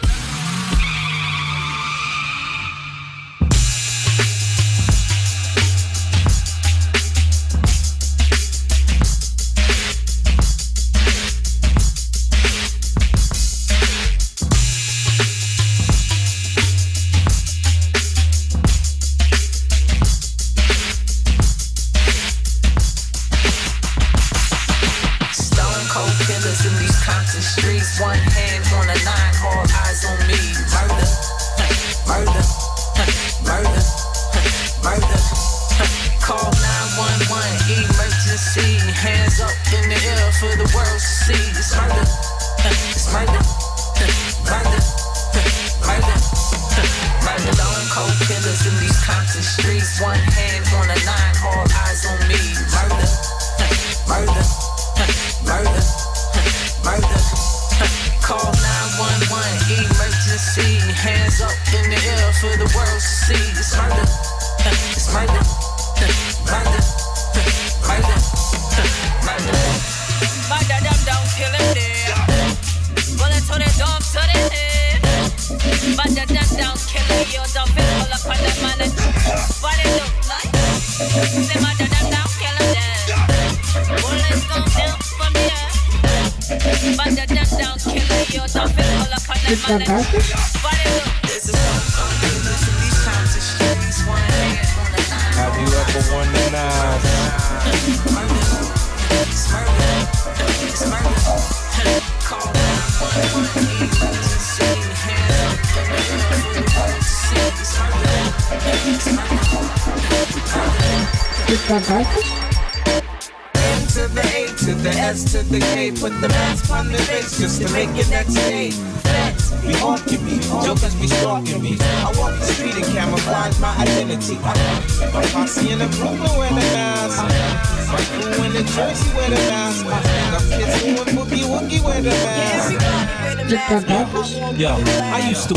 Yo, I used to.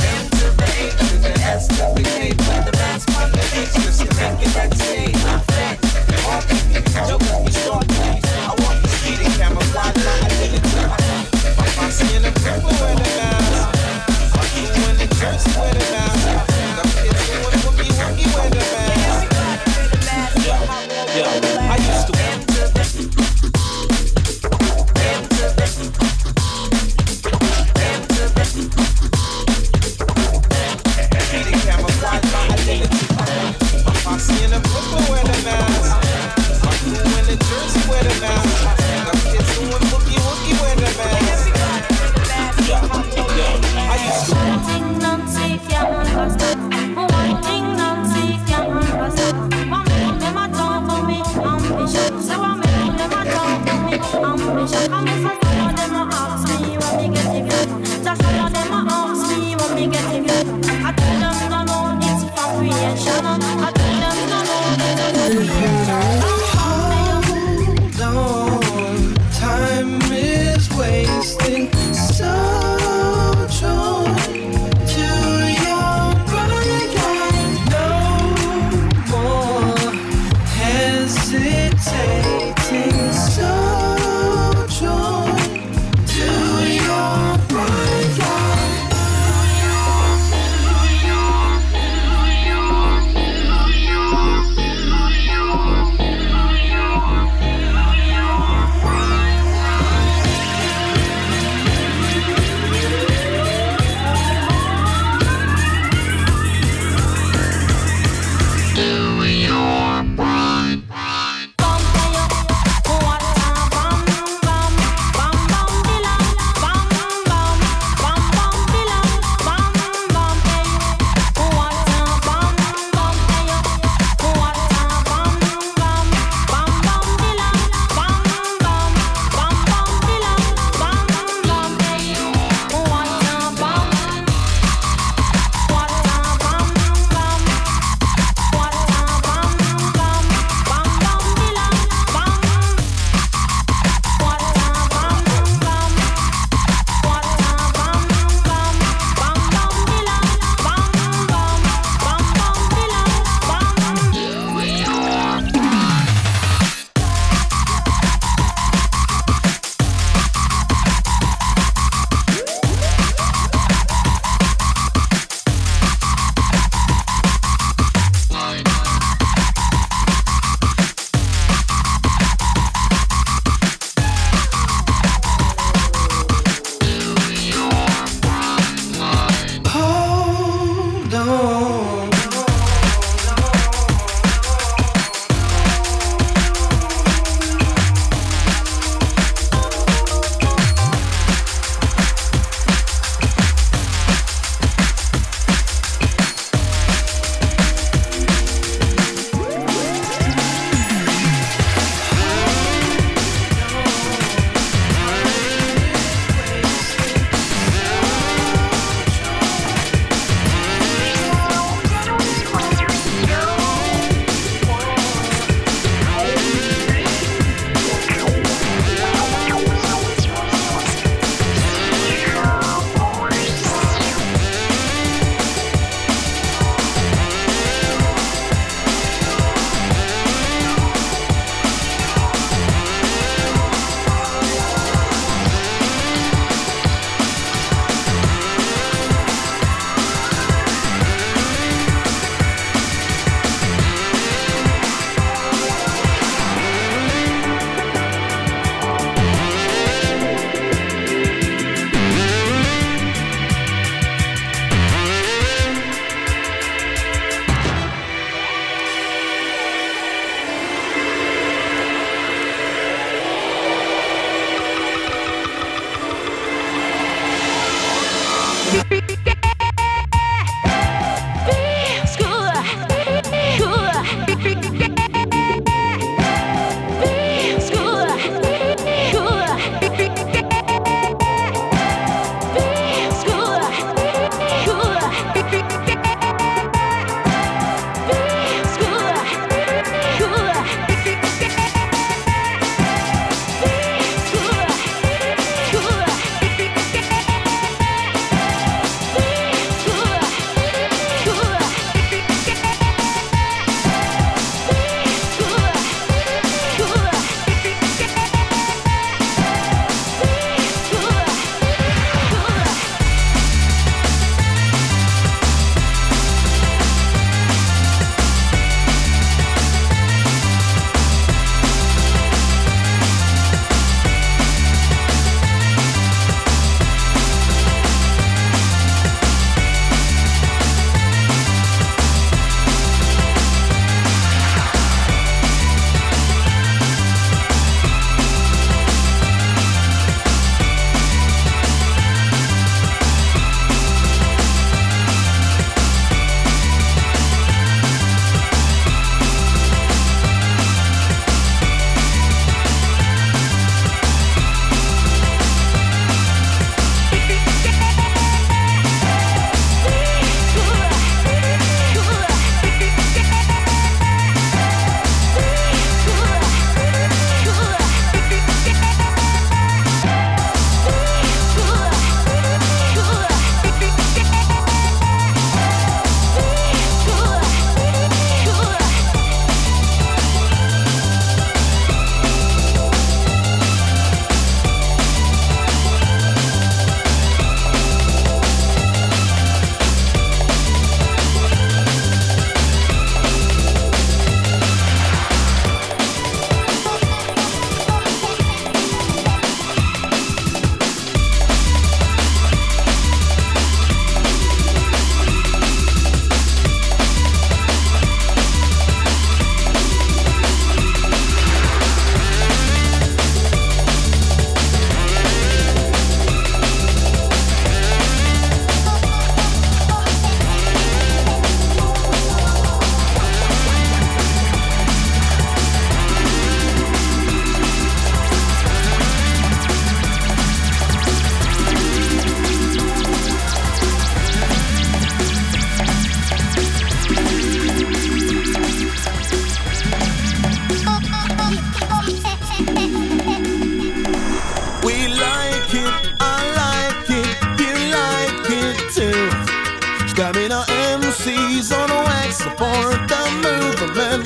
C's on wax support the movement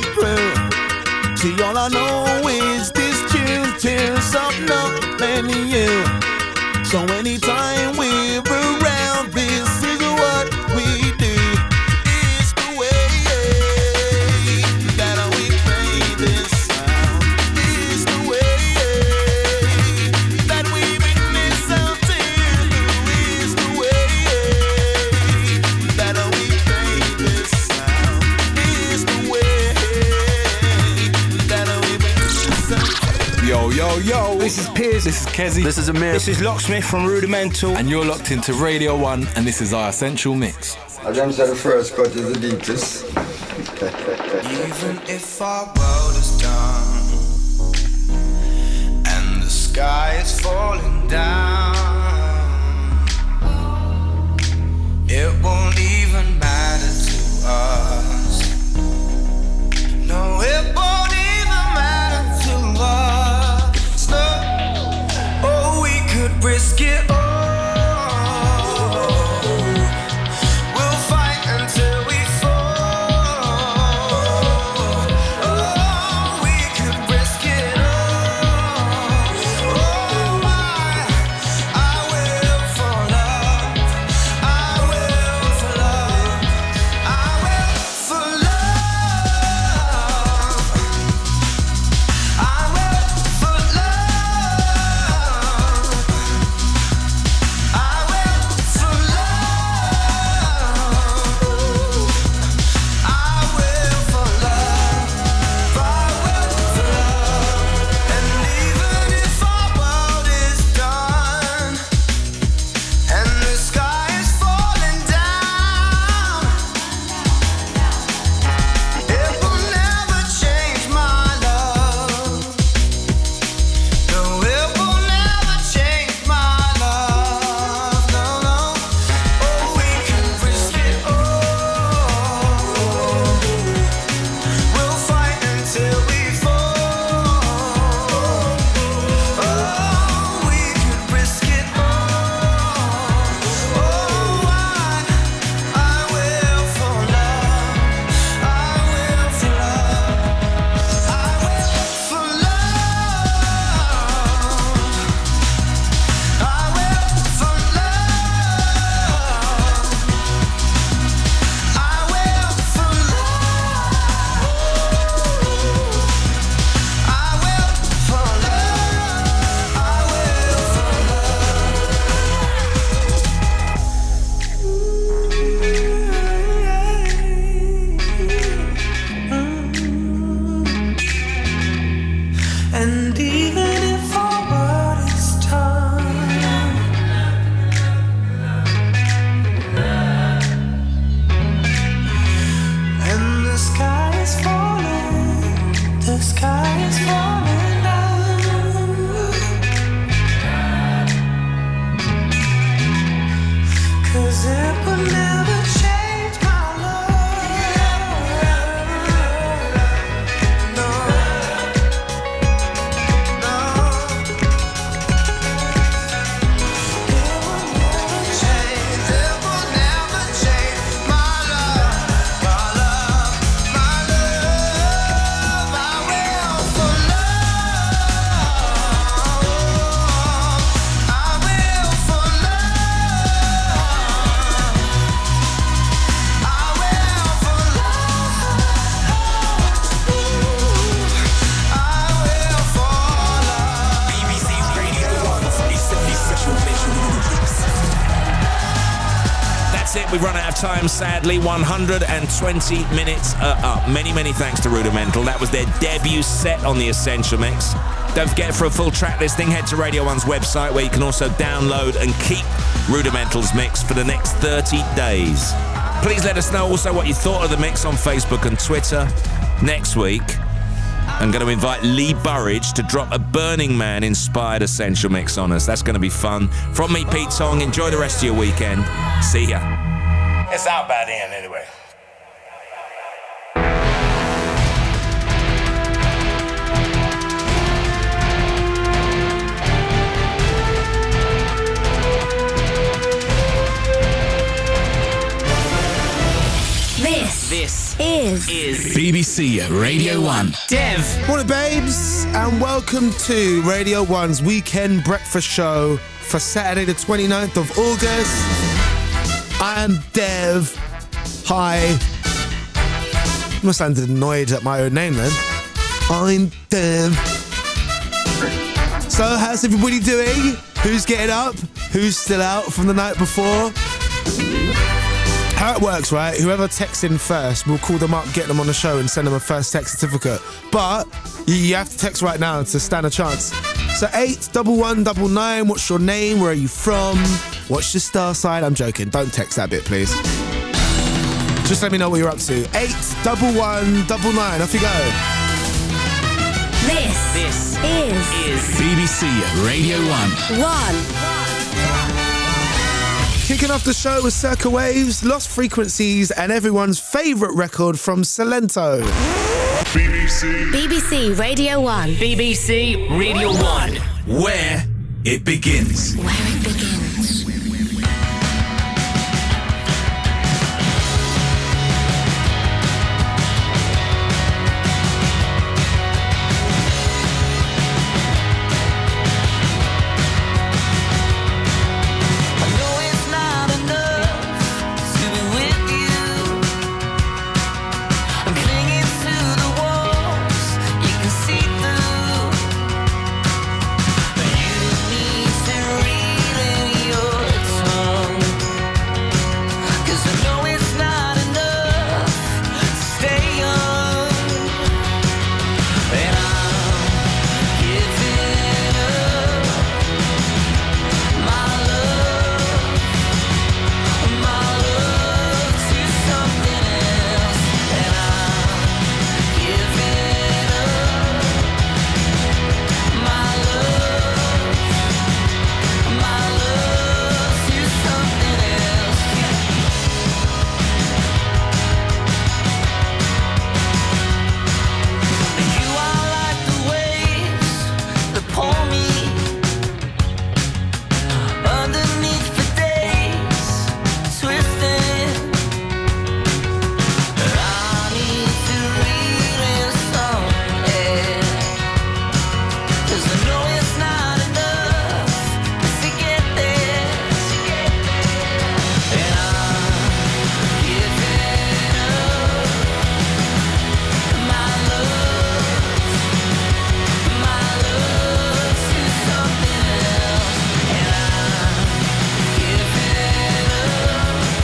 crew. See, all I know is this tune tears up nothing you. So anytime we're around, this is what we do. It's the way that we play this sound. It's the way that we bring this sound to you. It's the way that we play this Yo, yo. This is Piers. This is Kezzy. This is Amir. This is Locksmith from Rudimental. And you're locked into Radio one, and this is our Essential Mix. I just said the first cut is the deepest. Even if our world is done and the sky is falling down, it won't even matter to us. No, it won't even matter to us. No, oh, we could risk it all. Time, sadly. One hundred twenty minutes are up. Many, many thanks to Rudimental. That was their debut set on the Essential Mix. Don't forget, for a full track listing, head to Radio one's website, where you can also download and keep Rudimental's mix for the next thirty days. Please let us know also what you thought of the mix on Facebook and Twitter. Next week, I'm going to invite Lee Burridge to drop a Burning Man-inspired Essential Mix on us. That's going to be fun. From me, Pete Tong, enjoy the rest of your weekend. See ya. It's out by then, anyway. This, this is, is B B C Radio one. Dev. Morning, babes, and welcome to Radio one's Weekend Breakfast Show for Saturday the twenty-ninth of August. I am Dev. Hi. I must sound annoyed at my own name then. I'm Dev. So, how's everybody doing? Who's getting up? Who's still out from the night before? How it works, right? Whoever texts in first, we'll call them up, get them on the show and send them a first text certificate. But you have to text right now to stand a chance. So eight double one double nine. What's your name? Where are you from? What's your star sign? I'm joking. Don't text that bit, please. Just let me know what you're up to. Eight double one double nine. Off you go. This, this is, is B B C Radio One. One. Kicking off the show with Circa Waves, Lost Frequencies, and everyone's favourite record from Salento. B B C. B B C Radio One. B B C Radio One. Where it begins. Where it begins.